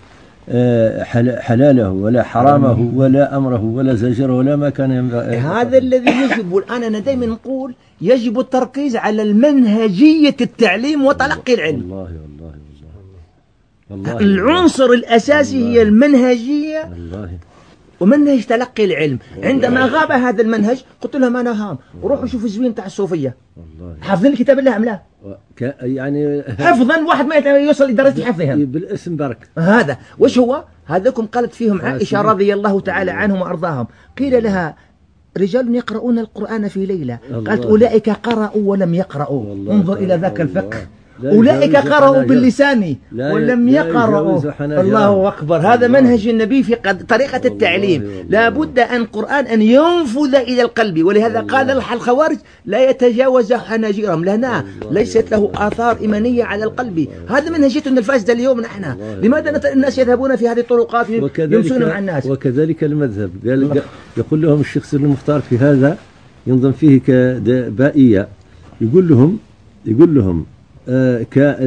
A: حلاله ولا حرامه ولا أمره ولا زجره ولا ما كان ينبغي.
G: هذا الذي يجب الآن. أنا دائما نقول يجب التركيز على المنهجية التعليم وتلقي العلم.
A: والله والله والله والله
G: العنصر الأساسي هي المنهجية
A: والله.
G: ومنهج تلقي العلم. عندما غاب هذا المنهج قلت لهم أنا هام وروحوا شوفوا الزوين تاع الصوفية حافظين الكتاب الله أم لا؟
A: يعني
G: حفظا واحد ما يوصل لدرجة حفظها
A: بالاسم برك.
G: هذا وش هو؟ هذاكم قالت فيهم عائشة رضي الله تعالى عنهم وأرضاهم قيل لها رجال يقرؤون القرآن في ليلة قالت أولئك قرأوا ولم يقرأوا. انظر إلى ذاك الفقه. أولئك قرأوا باللسان ولم يقرأوا. الله أكبر. هذا منهج النبي في طريقة التعليم. لا بد أن القرآن أن ينفذ إلى القلب. ولهذا قال الخوارج لا يتجاوز حناجرهم لنا ليست له آثار إيمانية على القلب. هذا منهجيتنا الفاسدة اليوم نحن. لماذا الناس يذهبون في هذه الطرقات يمسون مع الناس؟
A: وكذلك المذهب يقول لهم الشيخ سر المختار في هذا ينظم فيه كبائية يقول لهم يقول لهم آه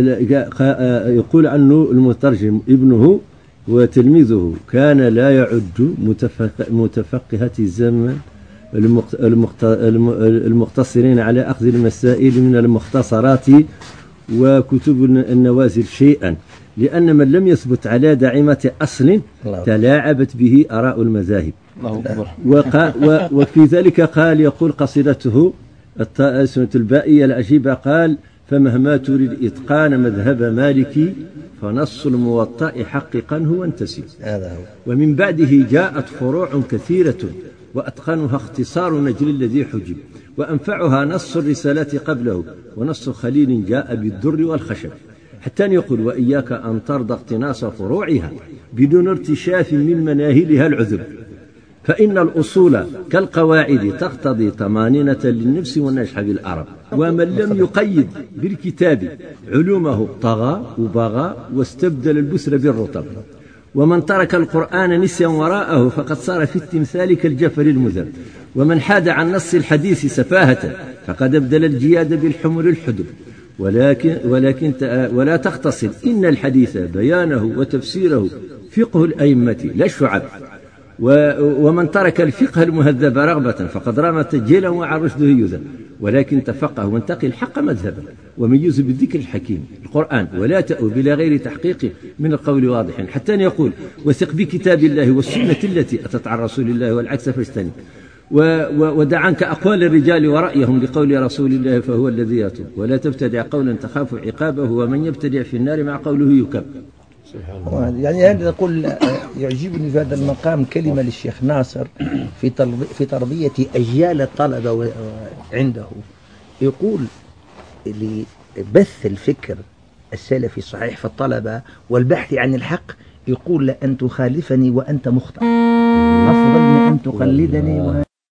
A: يقول عنه المترجم ابنه وتلميذه كان لا يعد متفقهة الزمن المقتصرين على أخذ المسائل من المختصرات وكتب النوازل شيئا لأن من لم يثبت على داعمة أصل تلاعبت به آراء المذاهب. وفي ذلك قال يقول قصيدته السنة البائية العجيبة قال فمهما تريد إتقان مذهب مالكي فنص الموطأ حققا هو انتسي. ومن بعده جاءت فروع كثيرة وأتقنها اختصار نجل الذي حجب وأنفعها نص الرسالات قبله ونص خليل جاء بالدر والخشب حتى يقول وإياك أن ترضى اقتناص فروعها بدون ارتشاف من مناهلها العذب فإن الأصول كالقواعد تقتضي طمانينة للنفس والنجح بالأرب ومن لم يقيد بالكتاب علومه طغى وبغى واستبدل البسر بالرطب ومن ترك القرآن نسيا وراءه فقد صار في التمثال كالجفر المذب ومن حاد عن نص الحديث سفاهة فقد أبدل الجياد بالحمر الحدب ولكن, ولكن ولا تختصر إن الحديث بيانه وتفسيره فقه الأئمة لا الشعب ومن ترك الفقه المهذب رغبة فقد رام تجيلا وعن رشده يذب ولكن تفقه وانتقي الحق مذهبا وميز بالذكر الحكيم القرآن ولا تأو بلا غير تحقيق من القول واضح حتى يقول وثق بكتاب الله والسنة التي أتت عن رسول الله والعكس فاجتنب ودع عنك أقوال الرجال ورأيهم لقول رسول الله فهو الذي يتوب ولا تبتدع قولا تخاف عقابه ومن يبتدع في النار مع قوله يكب.
G: يعني هذا نقول يعجبني في هذا المقام كلمة للشيخ ناصر في في تربية أجيال الطلبة عنده يقول لبث الفكر السلفي الصحيح في الطلبة والبحث عن الحق يقول لأن تخالفني وأنت مخطئ أفضل من أن تقلدني